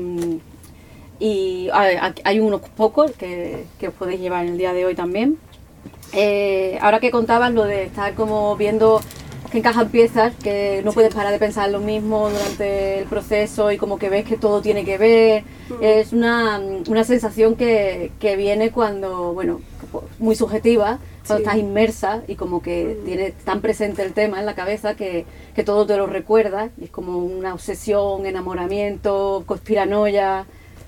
y hay unos pocos que, que os podéis llevar en el día de hoy también. Eh, ahora que contabas lo de estar como viendo que encajan piezas, que no puedes parar de pensar lo mismo durante el proceso y como que ves que todo tiene que ver, mm. es una, una sensación que, que viene cuando, bueno, muy subjetiva, cuando sí. estás inmersa y como que mm. tienes tan presente el tema en la cabeza que, que todo te lo recuerda, y es como una obsesión, enamoramiento, conspiranoia.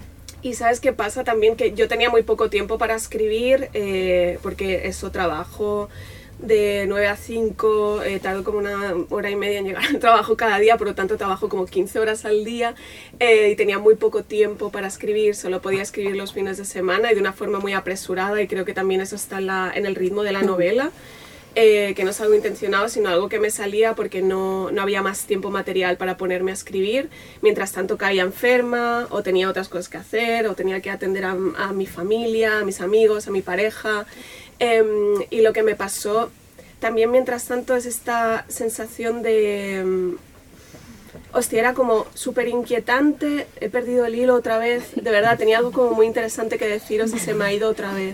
Y ¿sabes qué pasa también? Que yo tenía muy poco tiempo para escribir, eh, porque eso, trabajo de nueve a cinco, eh, tardo como una hora y media en llegar al trabajo cada día, por lo tanto trabajo como quince horas al día, eh, y tenía muy poco tiempo para escribir, solo podía escribir los fines de semana y de una forma muy apresurada, y creo que también eso está en, la, en el ritmo de la novela, eh, que no es algo intencionado, sino algo que me salía porque no, no había más tiempo material para ponerme a escribir. Mientras tanto caía enferma, o tenía otras cosas que hacer, o tenía que atender a, a mi familia, a mis amigos, a mi pareja. Um, y lo que me pasó también mientras tanto es esta sensación de um, hostia, era como súper inquietante, he perdido el hilo otra vez, de verdad, tenía algo como muy interesante que deciros y se me ha ido otra vez.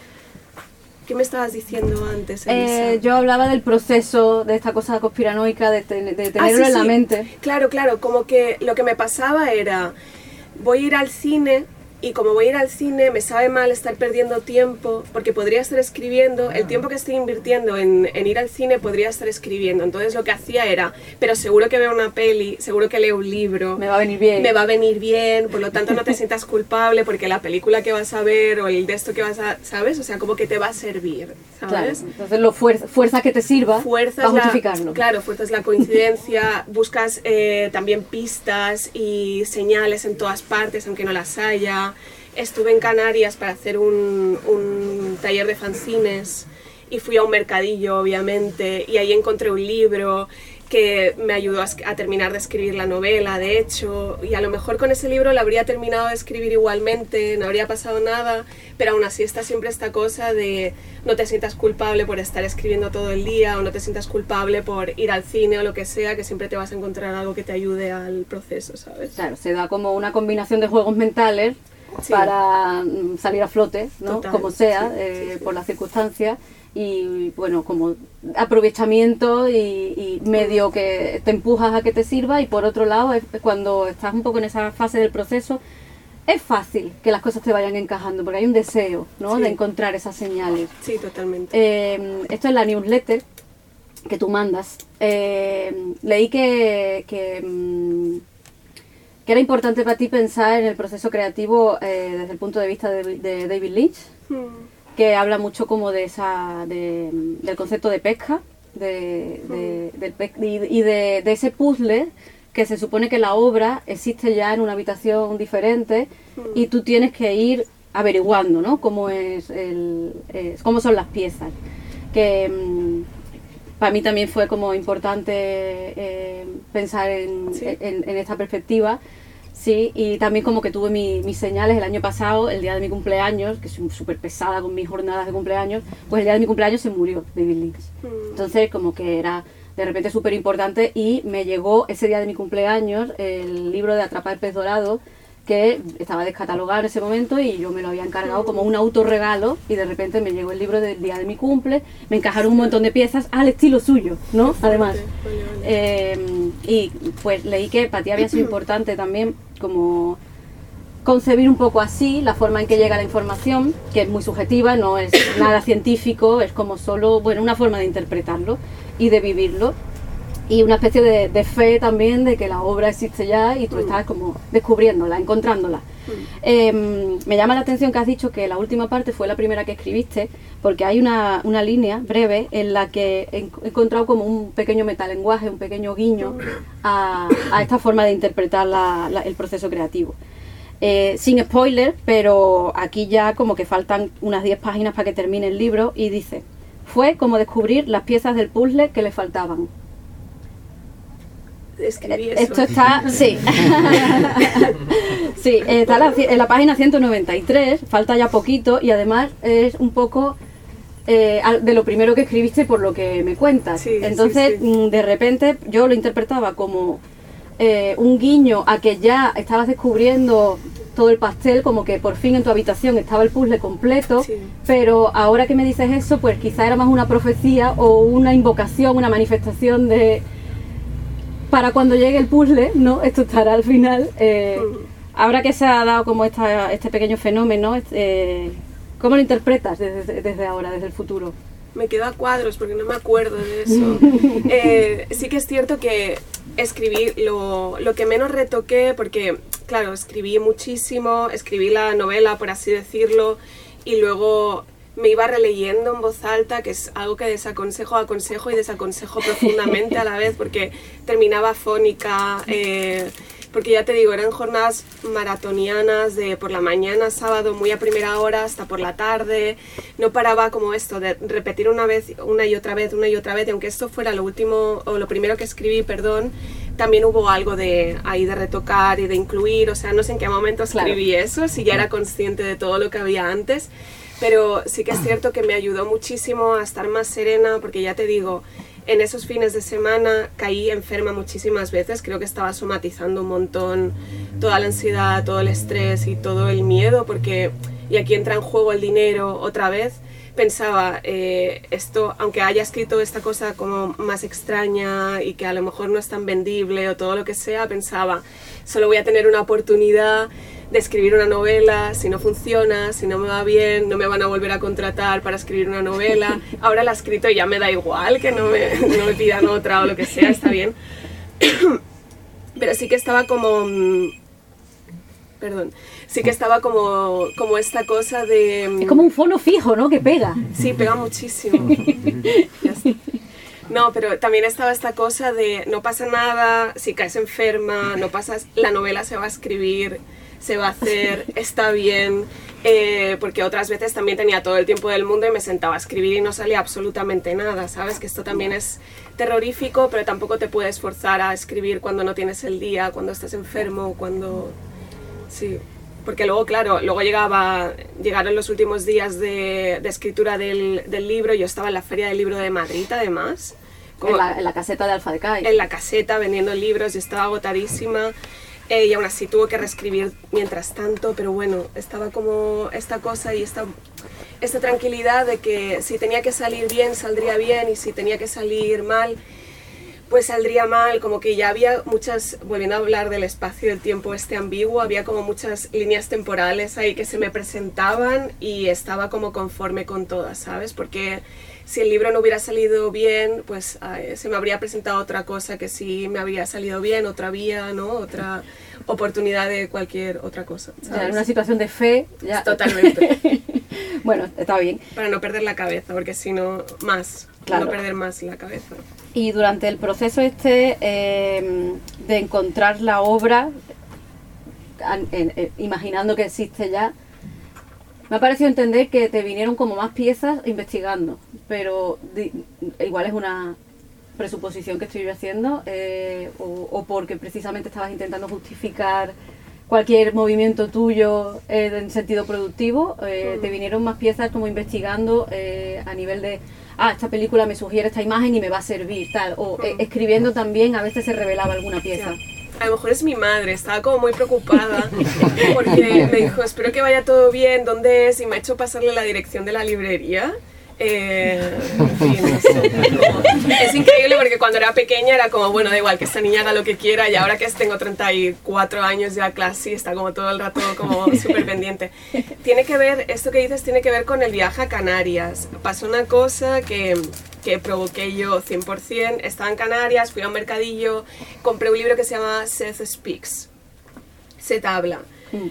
¿Qué me estabas diciendo antes, Elisa? Eh, yo hablaba del proceso, de esta cosa conspiranoica, de, te, de tenerlo ah, sí, en la sí. mente. Claro, claro, como que lo que me pasaba era, voy a ir al cine, y como voy a ir al cine, me sabe mal estar perdiendo tiempo, porque podría estar escribiendo, el tiempo que estoy invirtiendo en, en ir al cine podría estar escribiendo. Entonces lo que hacía era, pero seguro que veo una peli, seguro que leo un libro. Me va a venir bien. Me va a venir bien, por lo tanto no te sientas culpable, porque la película que vas a ver, o el de esto que vas a, ¿sabes? O sea, como que te va a servir, ¿sabes? Claro, entonces lo fuerza, fuerza que te sirva fuerzas para justificarlo. La, claro, fuerzas la coincidencia, buscas eh, también pistas y señales en todas partes, aunque no las haya. Estuve en Canarias para hacer un, un taller de fanzines y fui a un mercadillo, obviamente, y ahí encontré un libro que me ayudó a, a terminar de escribir la novela, de hecho, y a lo mejor con ese libro la habría terminado de escribir igualmente, no habría pasado nada, pero aún así está siempre esta cosa de no te sientas culpable por estar escribiendo todo el día, o no te sientas culpable por ir al cine o lo que sea, que siempre te vas a encontrar algo que te ayude al proceso, ¿sabes? Claro, se da como una combinación de juegos mentales. Sí. Para salir a flote, ¿no? Total, como sea, sí, eh, sí, sí. por las circunstancias, y bueno, como aprovechamiento y, y medio que te empujas a que te sirva, y por otro lado, es cuando estás un poco en esa fase del proceso, es fácil que las cosas te vayan encajando, porque hay un deseo, ¿no? Sí. de encontrar esas señales. Sí, totalmente. Eh, esto es la newsletter que tú mandas. Eh, leí que... que mmm, que era importante para ti pensar en el proceso creativo eh, desde el punto de vista de, de David Lynch, hmm. que habla mucho como de esa de, del concepto de pesca, de, de, hmm. del pe y, y de, de ese puzzle que se supone que la obra existe ya en una habitación diferente hmm. y tú tienes que ir averiguando, ¿no? Cómo es el, es, cómo son las piezas. Que mmm, para mí también fue como importante eh, pensar en, ¿sí? en, en esta perspectiva. Sí, y también como que tuve mi, mis señales el año pasado, el día de mi cumpleaños, que soy súper pesada con mis jornadas de cumpleaños, pues el día de mi cumpleaños se murió David Lynch. Mm. Entonces como que era de repente súper importante y me llegó ese día de mi cumpleaños el libro de Atrapar el pez dorado, que estaba descatalogado en ese momento y yo me lo había encargado como un autorregalo y de repente me llegó el libro del día de mi cumple, me encajaron un montón de piezas al estilo suyo, ¿no? Además. Eh, y pues leí que para ti había sido importante también como concebir un poco así la forma en que llega la información, que es muy subjetiva, no es nada científico, es como solo, bueno, una forma de interpretarlo y de vivirlo. Y una especie de, de fe también de que la obra existe ya y tú mm. estás como descubriéndola, encontrándola. Mm. Eh, me llama la atención que has dicho que la última parte fue la primera que escribiste, porque hay una, una línea breve en la que he encontrado como un pequeño metalenguaje, un pequeño guiño a, a esta forma de interpretar la, la, el proceso creativo. Eh, sin spoiler, pero aquí ya como que faltan unas diez páginas para que termine el libro y dice: fue como descubrir las piezas del puzzle que le faltaban. Escribí eso. Esto está, sí, sí, está la, en la página ciento noventa y tres, falta ya poquito y además es un poco eh, de lo primero que escribiste por lo que me cuentas. Sí, entonces, sí, sí. de repente yo lo interpretaba como eh, un guiño a que ya estabas descubriendo todo el pastel, como que por fin en tu habitación estaba el puzzle completo, sí. pero ahora que me dices eso, pues quizá era más una profecía o una invocación, una manifestación de... para cuando llegue el puzzle, ¿no? Esto estará al final. Eh, mm. Ahora que se ha dado como esta, este pequeño fenómeno, eh, ¿cómo lo interpretas desde, desde ahora, desde el futuro? Me quedo a cuadros porque no me acuerdo de eso. eh, sí que es cierto que escribí lo, lo que menos retoqué, porque, claro, escribí muchísimo, escribí la novela, por así decirlo, y luego... me iba releyendo en voz alta, que es algo que desaconsejo, aconsejo y desaconsejo profundamente a la vez, porque terminaba afónica, eh, porque ya te digo, eran jornadas maratonianas de por la mañana, sábado, muy a primera hora, hasta por la tarde, no paraba como esto, de repetir una vez, una y otra vez, una y otra vez, y aunque esto fuera lo último, o lo primero que escribí, perdón, también hubo algo de ahí de retocar y de incluir, o sea, no sé en qué momento escribí claro. eso, si ya era consciente de todo lo que había antes, pero sí que es cierto que me ayudó muchísimo a estar más serena, porque ya te digo, en esos fines de semana caí enferma muchísimas veces, creo que estaba somatizando un montón toda la ansiedad, todo el estrés y todo el miedo, porque, y aquí entra en juego el dinero otra vez, pensaba, eh, esto, aunque haya escrito esta cosa como más extraña y que a lo mejor no es tan vendible o todo lo que sea, pensaba, solo voy a tener una oportunidad de escribir una novela, si no funciona, si no me va bien, no me van a volver a contratar para escribir una novela. Ahora la he escrito y ya me da igual que no me, no me pidan otra o lo que sea, está bien. Pero sí que estaba como... Perdón. Sí que estaba como, como esta cosa de... Es como un fono fijo, ¿no? Que pega. Sí, pega muchísimo. Ya está. No, pero también estaba esta cosa de no pasa nada, si caes enferma, no pasas, la novela se va a escribir, se va a hacer, está bien, eh, porque otras veces también tenía todo el tiempo del mundo y me sentaba a escribir y no salía absolutamente nada, ¿sabes? Que esto también es terrorífico, pero tampoco te puedes forzar a escribir cuando no tienes el día, cuando estás enfermo, cuando... Sí, porque luego, claro, luego llegaba, llegaron los últimos días de, de escritura del, del libro, yo estaba en la Feria del Libro de Madrid, además. Como, en, la, en la caseta de Alfa de Cai. En la caseta, vendiendo libros, y estaba agotadísima. Eh, y aún así tuvo que reescribir mientras tanto, pero bueno, estaba como esta cosa y esta, esta tranquilidad de que si tenía que salir bien, saldría bien, y si tenía que salir mal, pues saldría mal, como que ya había muchas, volviendo a hablar del espacio y del tiempo este ambiguo, había como muchas líneas temporales ahí que se me presentaban y estaba como conforme con todas, ¿sabes? Porque si el libro no hubiera salido bien, pues ay, se me habría presentado otra cosa que sí me habría salido bien, otra vía, ¿no? Otra oportunidad de cualquier otra cosa, ¿sabes? Ya, en una situación de fe, ya... Totalmente. Bueno, está bien. Para no perder la cabeza, porque si no, más, claro. No perder más la cabeza. Y durante el proceso este eh, de encontrar la obra, en, en, imaginando que existe ya, Me ha parecido entender que te vinieron como más piezas investigando, pero di, igual es una presuposición que estoy yo haciendo, eh, o, o porque precisamente estabas intentando justificar cualquier movimiento tuyo eh, en sentido productivo, eh, mm. te vinieron más piezas como investigando eh, a nivel de, ah, esta película me sugiere esta imagen y me va a servir, tal, o mm. eh, escribiendo también a veces se revelaba alguna pieza. Yeah. A lo mejor es mi madre, estaba como muy preocupada porque me dijo, espero que vaya todo bien, ¿dónde es? Y me ha hecho pasarle la dirección de la librería. Eh, en fin, no sé, como, es increíble porque cuando era pequeña era como, bueno, da igual que esta niña haga lo que quiera, y ahora que tengo treinta y cuatro años ya casi, está como todo el rato como súper pendiente. Tiene que ver, esto que dices tiene que ver con el viaje a Canarias. Pasó una cosa que... que provoqué yo cien por cien, estaba en Canarias, fui a un mercadillo, compré un libro que se llama Seth Speaks, Seth habla, mm.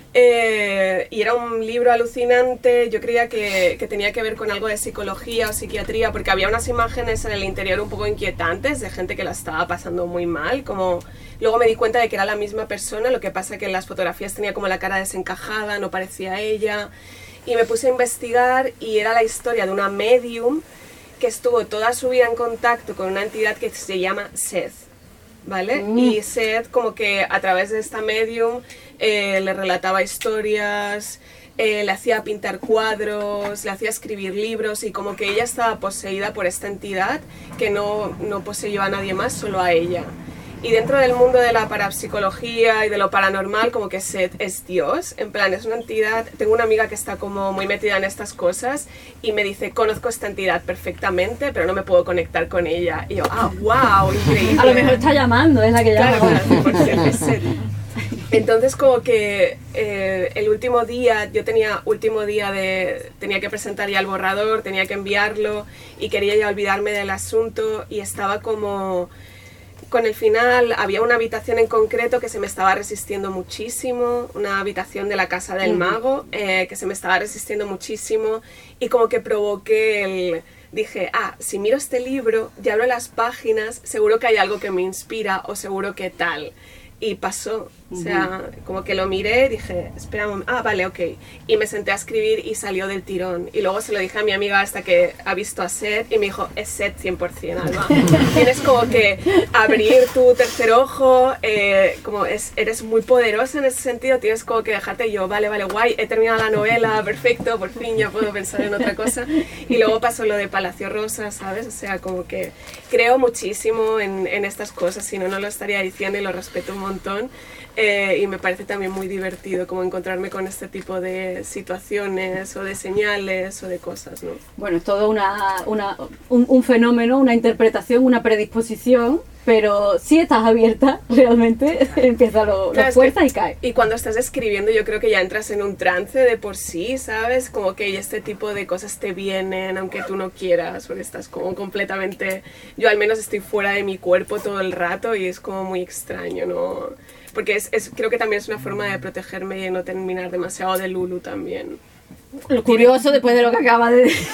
eh, y era un libro alucinante. Yo creía que, que tenía que ver con algo de psicología o psiquiatría, porque había unas imágenes en el interior un poco inquietantes de gente que la estaba pasando muy mal, como... Luego me di cuenta de que era la misma persona, lo que pasa que en las fotografías tenía como la cara desencajada, no parecía ella, y me puse a investigar y era la historia de una medium que estuvo toda su vida en contacto con una entidad que se llama Seth, ¿vale? Mm. Y Seth como que a través de esta medium eh, le relataba historias, eh, le hacía pintar cuadros, le hacía escribir libros, y como que ella estaba poseída por esta entidad que no, no poseyó a nadie más, solo a ella. Y dentro del mundo de la parapsicología y de lo paranormal, como que Seth es Dios, en plan, es una entidad. Tengo una amiga que está como muy metida en estas cosas y me dice, conozco esta entidad perfectamente, pero no me puedo conectar con ella. Y yo, ah, wow, increíble. A lo mejor está llamando, es la que llama. Claro, claro, cien por ciento, es Seth. Entonces como que eh, el último día, yo tenía último día de, tenía que presentar ya el borrador, tenía que enviarlo y quería ya olvidarme del asunto, y estaba como... Con el final había una habitación en concreto que se me estaba resistiendo muchísimo, una habitación de la casa del mago eh, que se me estaba resistiendo muchísimo, y como que provoqué el... Dije, ah, si miro este libro y abro las páginas, seguro que hay algo que me inspira o seguro que tal. Y pasó, o sea, como que lo miré y dije, espera un momento, ah, vale, ok. Y me senté a escribir y salió del tirón. Y luego se lo dije a mi amiga hasta que ha visto a Seth y me dijo, es Seth cien por cien, Alba. Tienes como que abrir tu tercer ojo, eh, como es, eres muy poderosa en ese sentido, tienes como que dejarte. Y yo, vale, vale, guay, he terminado la novela, perfecto, por fin ya puedo pensar en otra cosa. Y luego pasó lo de Palacio Rosa, ¿sabes? O sea, como que creo muchísimo en, en estas cosas, si no, no lo estaría diciendo, y lo respeto un montón. Montón, eh, y me parece también muy divertido como encontrarme con este tipo de situaciones o de señales o de cosas, ¿no? Bueno, es todo una, una, un, un fenómeno, una interpretación, una predisposición, pero si estás abierta, realmente empieza lo, claro, las fuerzas y cae. Y cuando estás escribiendo yo creo que ya entras en un trance de por sí, ¿sabes? Como que este tipo de cosas te vienen aunque tú no quieras, porque estás como completamente... Yo al menos estoy fuera de mi cuerpo todo el rato y es como muy extraño, ¿no? Porque es, es, creo que también es una forma de protegerme y no terminar demasiado de Lulu también. Lo curioso después de lo que acaba de decir,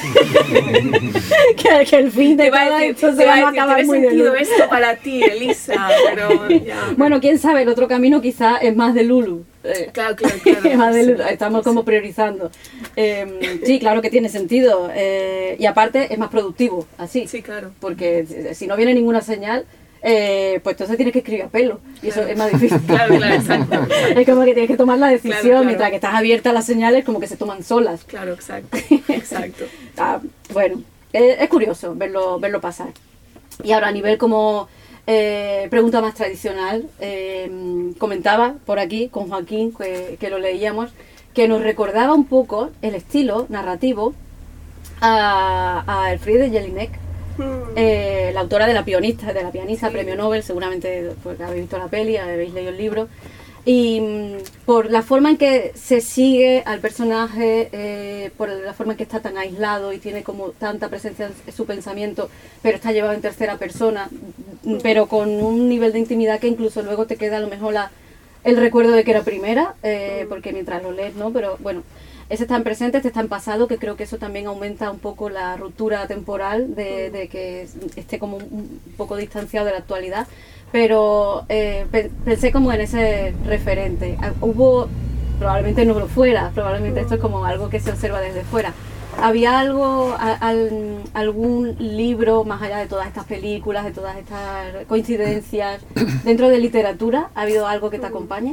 que, que el fin de todo esto se va a acabar muy de Lulu. Esto para ti, Elisa, pero ya. Bueno, quién sabe, el otro camino quizá es más de Lulu. Eh, claro, claro, claro. Es más de Lulu. Estamos como priorizando. Eh, sí, claro que tiene sentido. Eh, y aparte es más productivo, así. Sí, claro. Porque si no viene ninguna señal... Eh, pues entonces tienes que escribir a pelo y eso claro. es más difícil. Claro, claro, exacto, exacto. Es como que tienes que tomar la decisión, claro, claro. Mientras que estás abierta a las señales, como que se toman solas. Claro, exacto, exacto. Ah, bueno, eh, es curioso verlo, verlo pasar. Y ahora a nivel como eh, pregunta más tradicional, eh, comentaba por aquí con Joaquín, que, que lo leíamos, que nos recordaba un poco el estilo narrativo a, a Elfriede Jelinek. Eh, la autora de La pianista, de la pianista, sí. Premio Nobel, seguramente pues, habéis visto la peli, habéis leído el libro, y mm, por la forma en que se sigue al personaje, eh, por la forma en que está tan aislado y tiene como tanta presencia en su pensamiento, pero está llevado en tercera persona, pero con un nivel de intimidad que incluso luego te queda a lo mejor la, el recuerdo de que era primera, eh, porque mientras lo lees, ¿no? Pero bueno, ese está en presente, este está en pasado, que creo que eso también aumenta un poco la ruptura temporal de, de que esté como un poco distanciado de la actualidad, pero eh, pe- pensé como en ese referente. Hubo probablemente no lo fuera, probablemente esto es como algo que se observa desde fuera. ¿Había algo, a, al, algún libro, más allá de todas estas películas, de todas estas coincidencias, dentro de literatura, ha habido algo que te acompañe?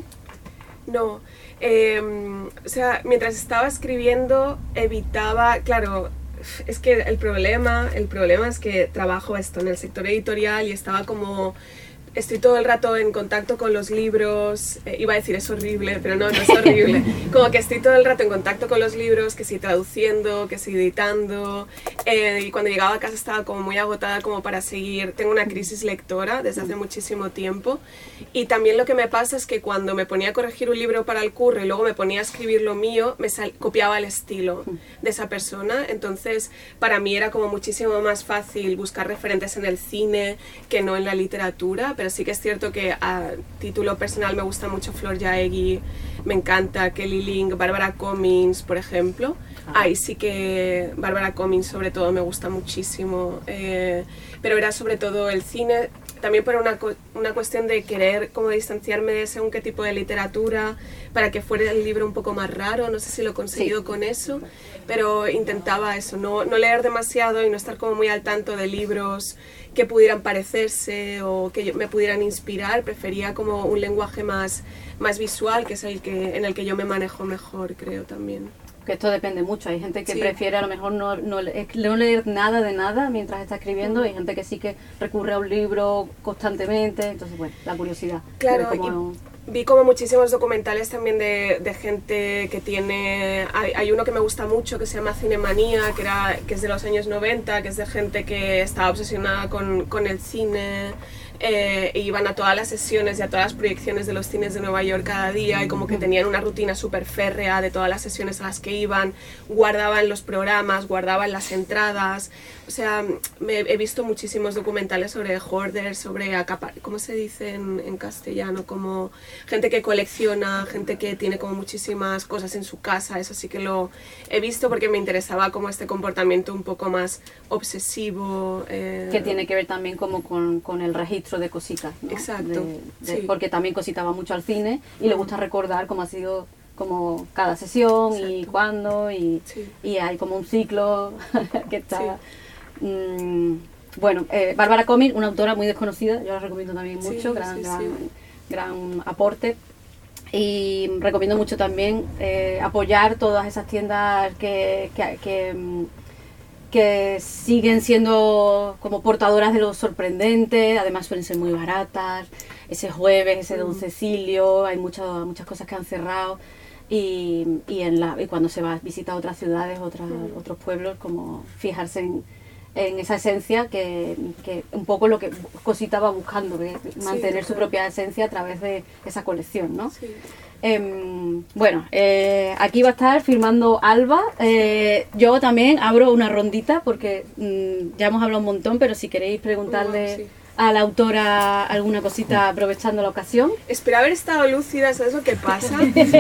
No, eh, o sea, mientras estaba escribiendo evitaba, claro, es que el problema, el problema es que trabajo esto en el sector editorial y estaba como... Estoy todo el rato en contacto con los libros, eh, iba a decir es horrible, pero no, no es horrible. Como que estoy todo el rato en contacto con los libros, que sí traduciendo, que sí editando. Eh, y cuando llegaba a casa estaba como muy agotada como para seguir. Tengo una crisis lectora desde hace muchísimo tiempo. Y también lo que me pasa es que cuando me ponía a corregir un libro para el curro y luego me ponía a escribir lo mío, me sal- copiaba el estilo de esa persona. Entonces para mí era como muchísimo más fácil buscar referentes en el cine que no en la literatura. Pero sí que es cierto que a título personal me gusta mucho Flor Jaegui, me encanta Kelly Link, Barbara Cummings, por ejemplo. Ahí sí que Barbara Cummings sobre todo me gusta muchísimo, eh, pero era sobre todo el cine, también por una, una cuestión de querer como distanciarme de según qué tipo de literatura, para que fuera el libro un poco más raro, no sé si lo he conseguido sí. con eso, pero intentaba eso, no, no leer demasiado y no estar como muy al tanto de libros que pudieran parecerse o que me pudieran inspirar, prefería como un lenguaje más, más visual, que es el que, en el que yo me manejo mejor, creo también. Que esto depende mucho, hay gente que sí. prefiere a lo mejor no, no, no leer nada de nada mientras está escribiendo, hay gente que sí que recurre a un libro constantemente, entonces bueno, la curiosidad. Claro, como... y vi como muchísimos documentales también de, de gente que tiene, hay, hay uno que me gusta mucho que se llama Cinemanía, que, era, que es de los años noventa, que es de gente que estaba obsesionada con, con el cine. Eh, e iban a todas las sesiones y a todas las proyecciones de los cines de Nueva York cada día y como que tenían una rutina súper férrea de todas las sesiones a las que iban, guardaban los programas, guardaban las entradas, o sea, me, he visto muchísimos documentales sobre hoarders, sobre acapar, ¿cómo se dice en, en castellano? Como gente que colecciona, gente que tiene como muchísimas cosas en su casa, eso sí que lo he visto porque me interesaba como este comportamiento un poco más obsesivo. Eh, que tiene que ver también como con, con el registro de cositas, ¿no? Exacto, de, de, sí. Porque también cositaba mucho al cine y le gusta recordar cómo ha sido como cada sesión. Exacto. Y cuándo y, sí. y hay como un ciclo que está... Sí. Mmm, bueno, eh, Barbara Cummings, una autora muy desconocida, yo la recomiendo también mucho, sí, gran, sí, gran, sí. gran aporte. Y recomiendo mucho también eh, apoyar todas esas tiendas que... que, que que siguen siendo como portadoras de lo sorprendente, además suelen ser muy baratas, ese Jueves, ese Don Cecilio, hay muchas muchas cosas que han cerrado y, y, en la, y cuando se va a visitar otras ciudades, otras, otros pueblos, como fijarse en, en esa esencia que, que un poco lo que Cosita va buscando, que mantener sí, su propia esencia a través de esa colección, ¿no? Sí. Eh, bueno, eh, aquí va a estar firmando Alba. Eh, yo también abro una rondita porque mmm, ya hemos hablado un montón, pero si queréis preguntarle oh, sí. a la autora alguna cosita aprovechando la ocasión. Espero haber estado lúcida, ¿sabes lo que pasa?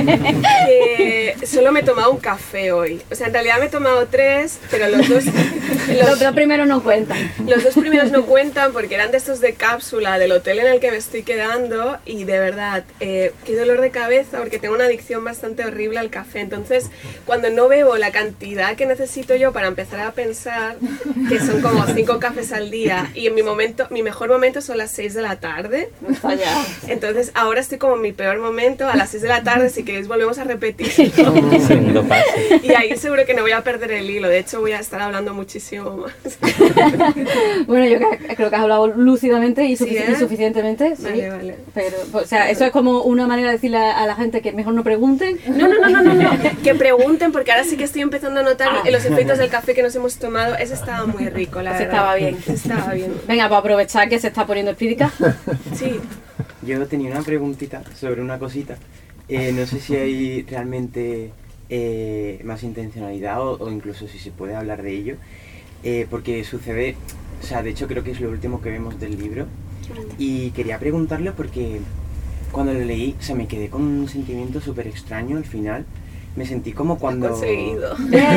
Que solo me he tomado un café hoy. O sea, en realidad me he tomado tres, pero los dos... Los, los dos primeros no cuentan. Los dos primeros no cuentan porque eran de estos de cápsula del hotel en el que me estoy quedando y de verdad, eh, qué dolor de cabeza porque tengo una adicción bastante horrible al café. Entonces, cuando no bebo la cantidad que necesito yo para empezar a pensar, que son como cinco cafés al día, y en mi momento, mi mejor momento son las seis de la tarde. Entonces, ahora estoy como en mi peor momento, a las seis de la tarde, si queréis volvemos a repetir. Segundo paso. Y ahí seguro que no voy a perder el hilo, de hecho voy a estar hablando muchísimo más. Bueno, yo creo que has hablado lúcidamente y, sufic- ¿Sí, eh? y suficientemente, sí. Vale, vale. Pero, o sea, eso es como una manera de decirle a la gente que mejor no pregunten. No, no, no, no, no, no. Que pregunten porque ahora sí que estoy empezando a notar ah. los efectos del café que nos hemos tomado. Ese estaba muy rico, la Ese verdad. estaba bien. Ese estaba bien. Venga, para aprovechar que se está poniendo espírica. Sí. Yo tenía una preguntita sobre una cosita. Eh, no sé si hay realmente eh, más intencionalidad o, o incluso si se puede hablar de ello. Eh, porque sucede, o sea, de hecho creo que es lo último que vemos del libro y quería preguntarle porque cuando lo leí, o sea, me quedé con un sentimiento súper extraño al final, me sentí como cuando... conseguido.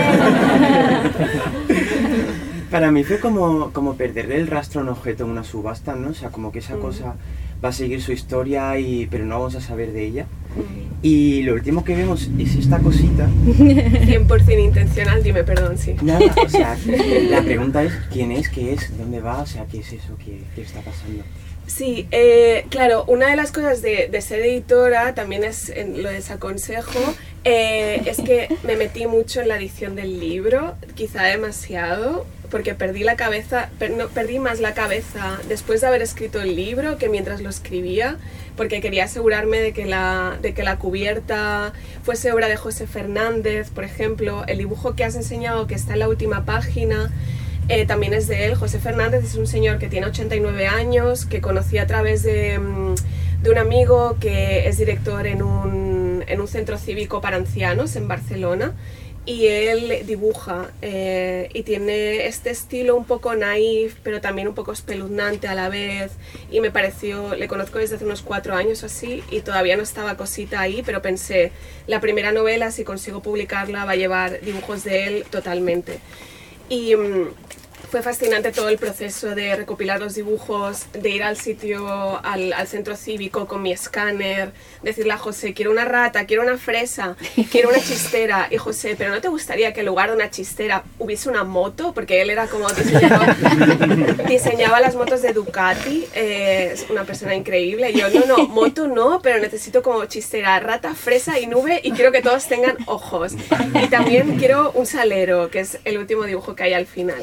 Para mí fue como, como perderle el rastro a un objeto en una subasta, ¿no? O sea, como que esa mm. cosa va a seguir su historia, y, pero no vamos a saber de ella. Mm. Y lo último que vemos es esta cosita. cien por ciento intencional, dime perdón, sí. Nada, o sea, la pregunta es quién es, qué es, dónde va, o sea, qué es eso, qué, qué está pasando. Sí, eh, claro, una de las cosas de, de ser editora, también es en lo desaconsejo, eh, es que me metí mucho en la edición del libro, quizá demasiado, porque perdí la cabeza, per, no, perdí más la cabeza después de haber escrito el libro que mientras lo escribía, porque quería asegurarme de que la, de que la cubierta fuese obra de José Fernández, por ejemplo. El dibujo que has enseñado, que está en la última página, eh, también es de él. José Fernández es un señor que tiene ochenta y nueve años, que conocí a través de, de un amigo que es director en un, en un centro cívico para ancianos en Barcelona. Y él dibuja eh, y tiene este estilo un poco naif, pero también un poco espeluznante a la vez. Y me pareció, le conozco desde hace unos cuatro años o así, y todavía no estaba cosita ahí, pero pensé, la primera novela, si consigo publicarla, va a llevar dibujos de él totalmente. Y mmm, fue fascinante todo el proceso de recopilar los dibujos, de ir al sitio, al, al centro cívico con mi escáner, decirle a José, quiero una rata, quiero una fresa, quiero una chistera. Y José, ¿pero no te gustaría que en lugar de una chistera hubiese una moto? Porque él era como diseñador, diseñaba las motos de Ducati, eh, es una persona increíble. Y yo, no, no, moto no, pero necesito como chistera, rata, fresa y nube, y quiero que todos tengan ojos. Y también quiero un salero, que es el último dibujo que hay al final.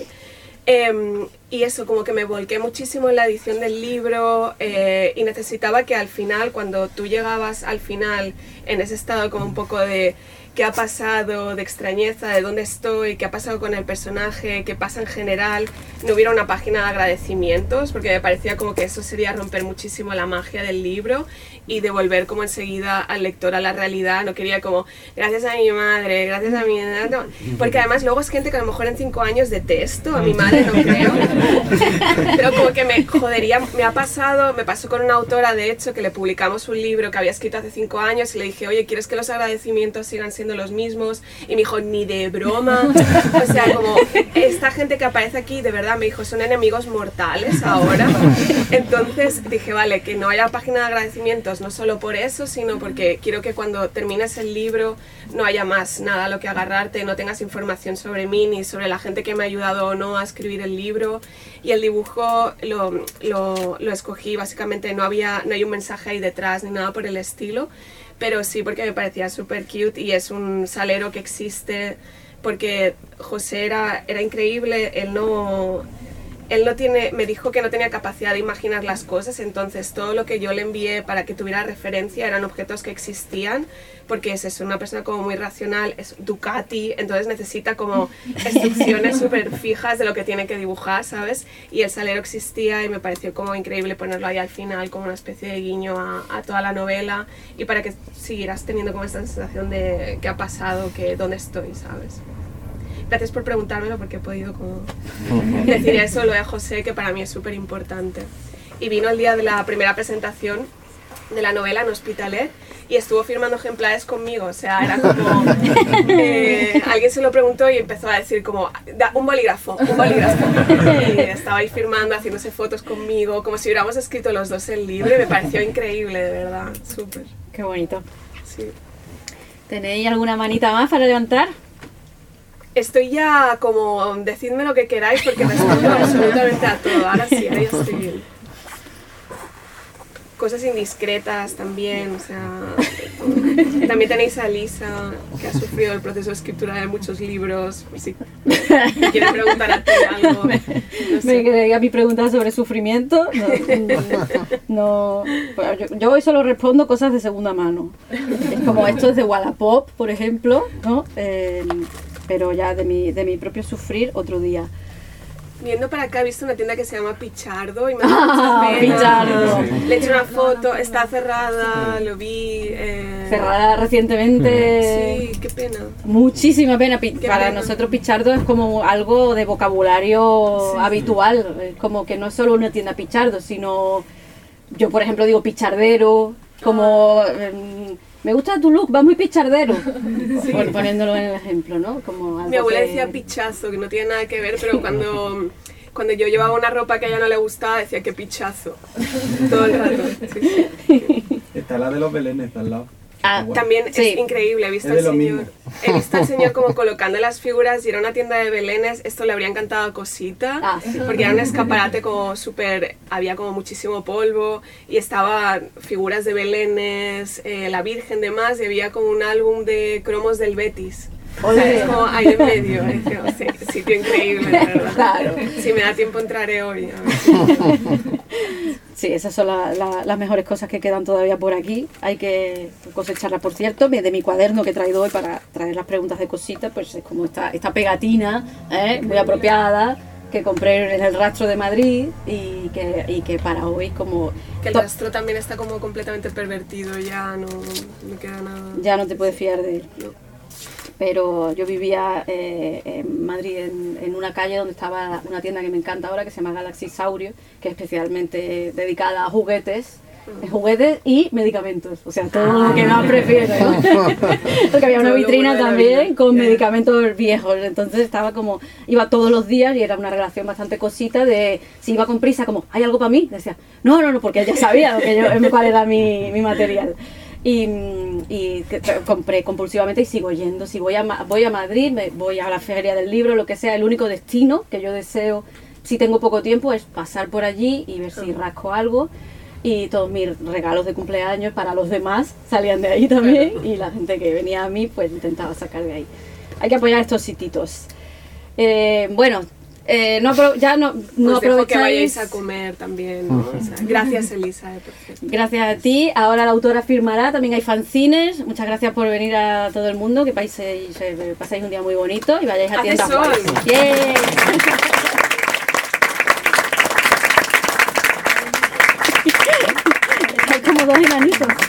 Eh, y eso, como que me volqué muchísimo en la edición del libro eh, y necesitaba que al final, cuando tú llegabas al final en ese estado como un poco de qué ha pasado, de extrañeza, de dónde estoy, qué ha pasado con el personaje, qué pasa en general, no hubiera una página de agradecimientos, porque me parecía como que eso sería romper muchísimo la magia del libro y devolver como enseguida al lector a la realidad. No quería como, gracias a mi madre, gracias a mi... No, porque además luego es gente que a lo mejor en cinco años detesto, a mi madre no creo, pero como que me jodería, me ha pasado, me pasó con una autora de hecho que le publicamos un libro que había escrito hace cinco años y le dije, oye, ¿quieres que los agradecimientos sigan siendo los mismos? Y me dijo, ni de broma. O sea, como esta gente que aparece aquí, de verdad, me dijo, son enemigos mortales ahora. Entonces dije, vale, que no haya página de agradecimientos, no solo por eso, sino porque quiero que cuando termines el libro no haya más nada a lo que agarrarte, no tengas información sobre mí ni sobre la gente que me ha ayudado o no a escribir el libro. Y el dibujo lo, lo, lo escogí, básicamente no había, no hay un mensaje ahí detrás ni nada por el estilo, pero sí porque me parecía súper cute y es un salero que existe porque José era, era increíble, él no, él no tiene, me dijo que no tenía capacidad de imaginar las cosas, entonces todo lo que yo le envié para que tuviera referencia eran objetos que existían, porque es eso, una persona como muy racional, es Ducati, entonces necesita como instrucciones súper fijas de lo que tiene que dibujar, ¿sabes? Y el salero existía y me pareció como increíble ponerlo ahí al final como una especie de guiño a, a toda la novela y para que siguieras teniendo como esta sensación de qué ha pasado, que dónde estoy, ¿sabes? Gracias por preguntármelo porque he podido como decir eso, lo de José, que para mí es súper importante. Y vino el día de la primera presentación de la novela en Hospitalet y estuvo firmando ejemplares conmigo, o sea, era como... Eh, alguien se lo preguntó y empezó a decir como, da, un bolígrafo, un bolígrafo. Y estaba ahí firmando, haciéndose fotos conmigo, como si hubiéramos escrito los dos el libro y me pareció increíble, de verdad, súper. Qué bonito. Sí. ¿Tenéis alguna manita más para levantar? Estoy ya como, decidme lo que queráis porque respondo absolutamente a todo. Ahora sí, ahora ya estoy bien. Cosas indiscretas también, o sea... También tenéis a Lisa, que ha sufrido el proceso de escritura de muchos libros. Si quieren preguntar a ti algo, no sé. Me quería mi pregunta sobre sufrimiento. No, no, no yo, yo hoy solo respondo cosas de segunda mano. Es como esto es de Wallapop, por ejemplo, ¿no? Eh, pero ya de mi, de mi propio sufrir otro día. Viendo para acá he visto una tienda que se llama Pichardo y me ah, da mucha Pichardo. Le he hecho una foto, está cerrada, lo vi... Eh... Cerrada recientemente. Sí, qué pena. Muchísima pena. Para pena. Nosotros Pichardo es como algo de vocabulario sí. habitual. Es como que no es solo una tienda Pichardo, sino... Yo, por ejemplo, digo pichardero, como... Ah. Eh, me gusta tu look, va muy pichardero, sí. Por, poniéndolo en el ejemplo, ¿no? Como algo mi abuela que... decía pichazo, que no tiene nada que ver, pero cuando, cuando yo llevaba una ropa que a ella no le gustaba, decía que pichazo, todo el rato. Sí, sí. Está la de los belenes al lado. Ah, Bueno. También Sí. es increíble, he visto Es de al lo señor, mismo. he visto al señor como colocando las figuras y era una tienda de belenes, esto le habría encantado a Cosita, Ah, sí. porque era un escaparate como súper, había como muchísimo polvo y estaba figuras de belenes, eh, la Virgen demás y había como un álbum de cromos del Betis. Ole. ¿Sabes? Como ahí en medio, eh, que, o sea, sitio increíble, la verdad. Claro. Si me da tiempo entraré hoy. A ver si- Sí, esas son la- la- las mejores cosas que quedan todavía por aquí. Hay que cosecharlas, por cierto. De mi cuaderno que he traído hoy para traer las preguntas de Cosita, pues es como esta, esta pegatina, ¿eh? Muy apropiada, que compré en el Rastro de Madrid y que, y que para hoy como... Que el to- rastro también está como completamente pervertido, ya no, no me queda nada. Ya no te puedes fiar de él. No. Pero yo vivía eh, en Madrid, en, en una calle donde estaba una tienda que me encanta ahora, que se llama Galaxy Saurio, que es especialmente dedicada a juguetes, eh, juguetes y medicamentos, o sea, todo lo que más prefiero, ¿no? Porque había una Todo lo vitrina bueno de la también vida. con Ya. medicamentos viejos, entonces estaba como, iba todos los días y era una relación bastante cosita de, si iba con prisa, como, ¿hay algo para mí? Decía, no, no, no, porque él ya sabía lo que yo, cuál era mi, mi material. Y, y que tra- compré compulsivamente y sigo yendo. Si voy a, Ma- voy a Madrid, me, voy a la feria del libro, lo que sea, el único destino que yo deseo, si tengo poco tiempo, es pasar por allí y ver si rasco algo. Y todos mis regalos de cumpleaños para los demás salían de ahí también. Y la gente que venía a mí, pues intentaba sacar de ahí. Hay que apoyar estos sititos. Eh, bueno, eh, no apro- ya no, no Os dejo que aprovecháis. vayáis a comer también, ¿no? O sea, gracias, Elisa, eh, por cierto. Gracias a ti. Ahora la autora firmará, también hay fanzines. Muchas gracias por venir a todo el mundo, que paséis, eh, paséis un día muy bonito y vayáis a Hace tiendas sol. guays. ¡Bien! Estáis como dos enanitos.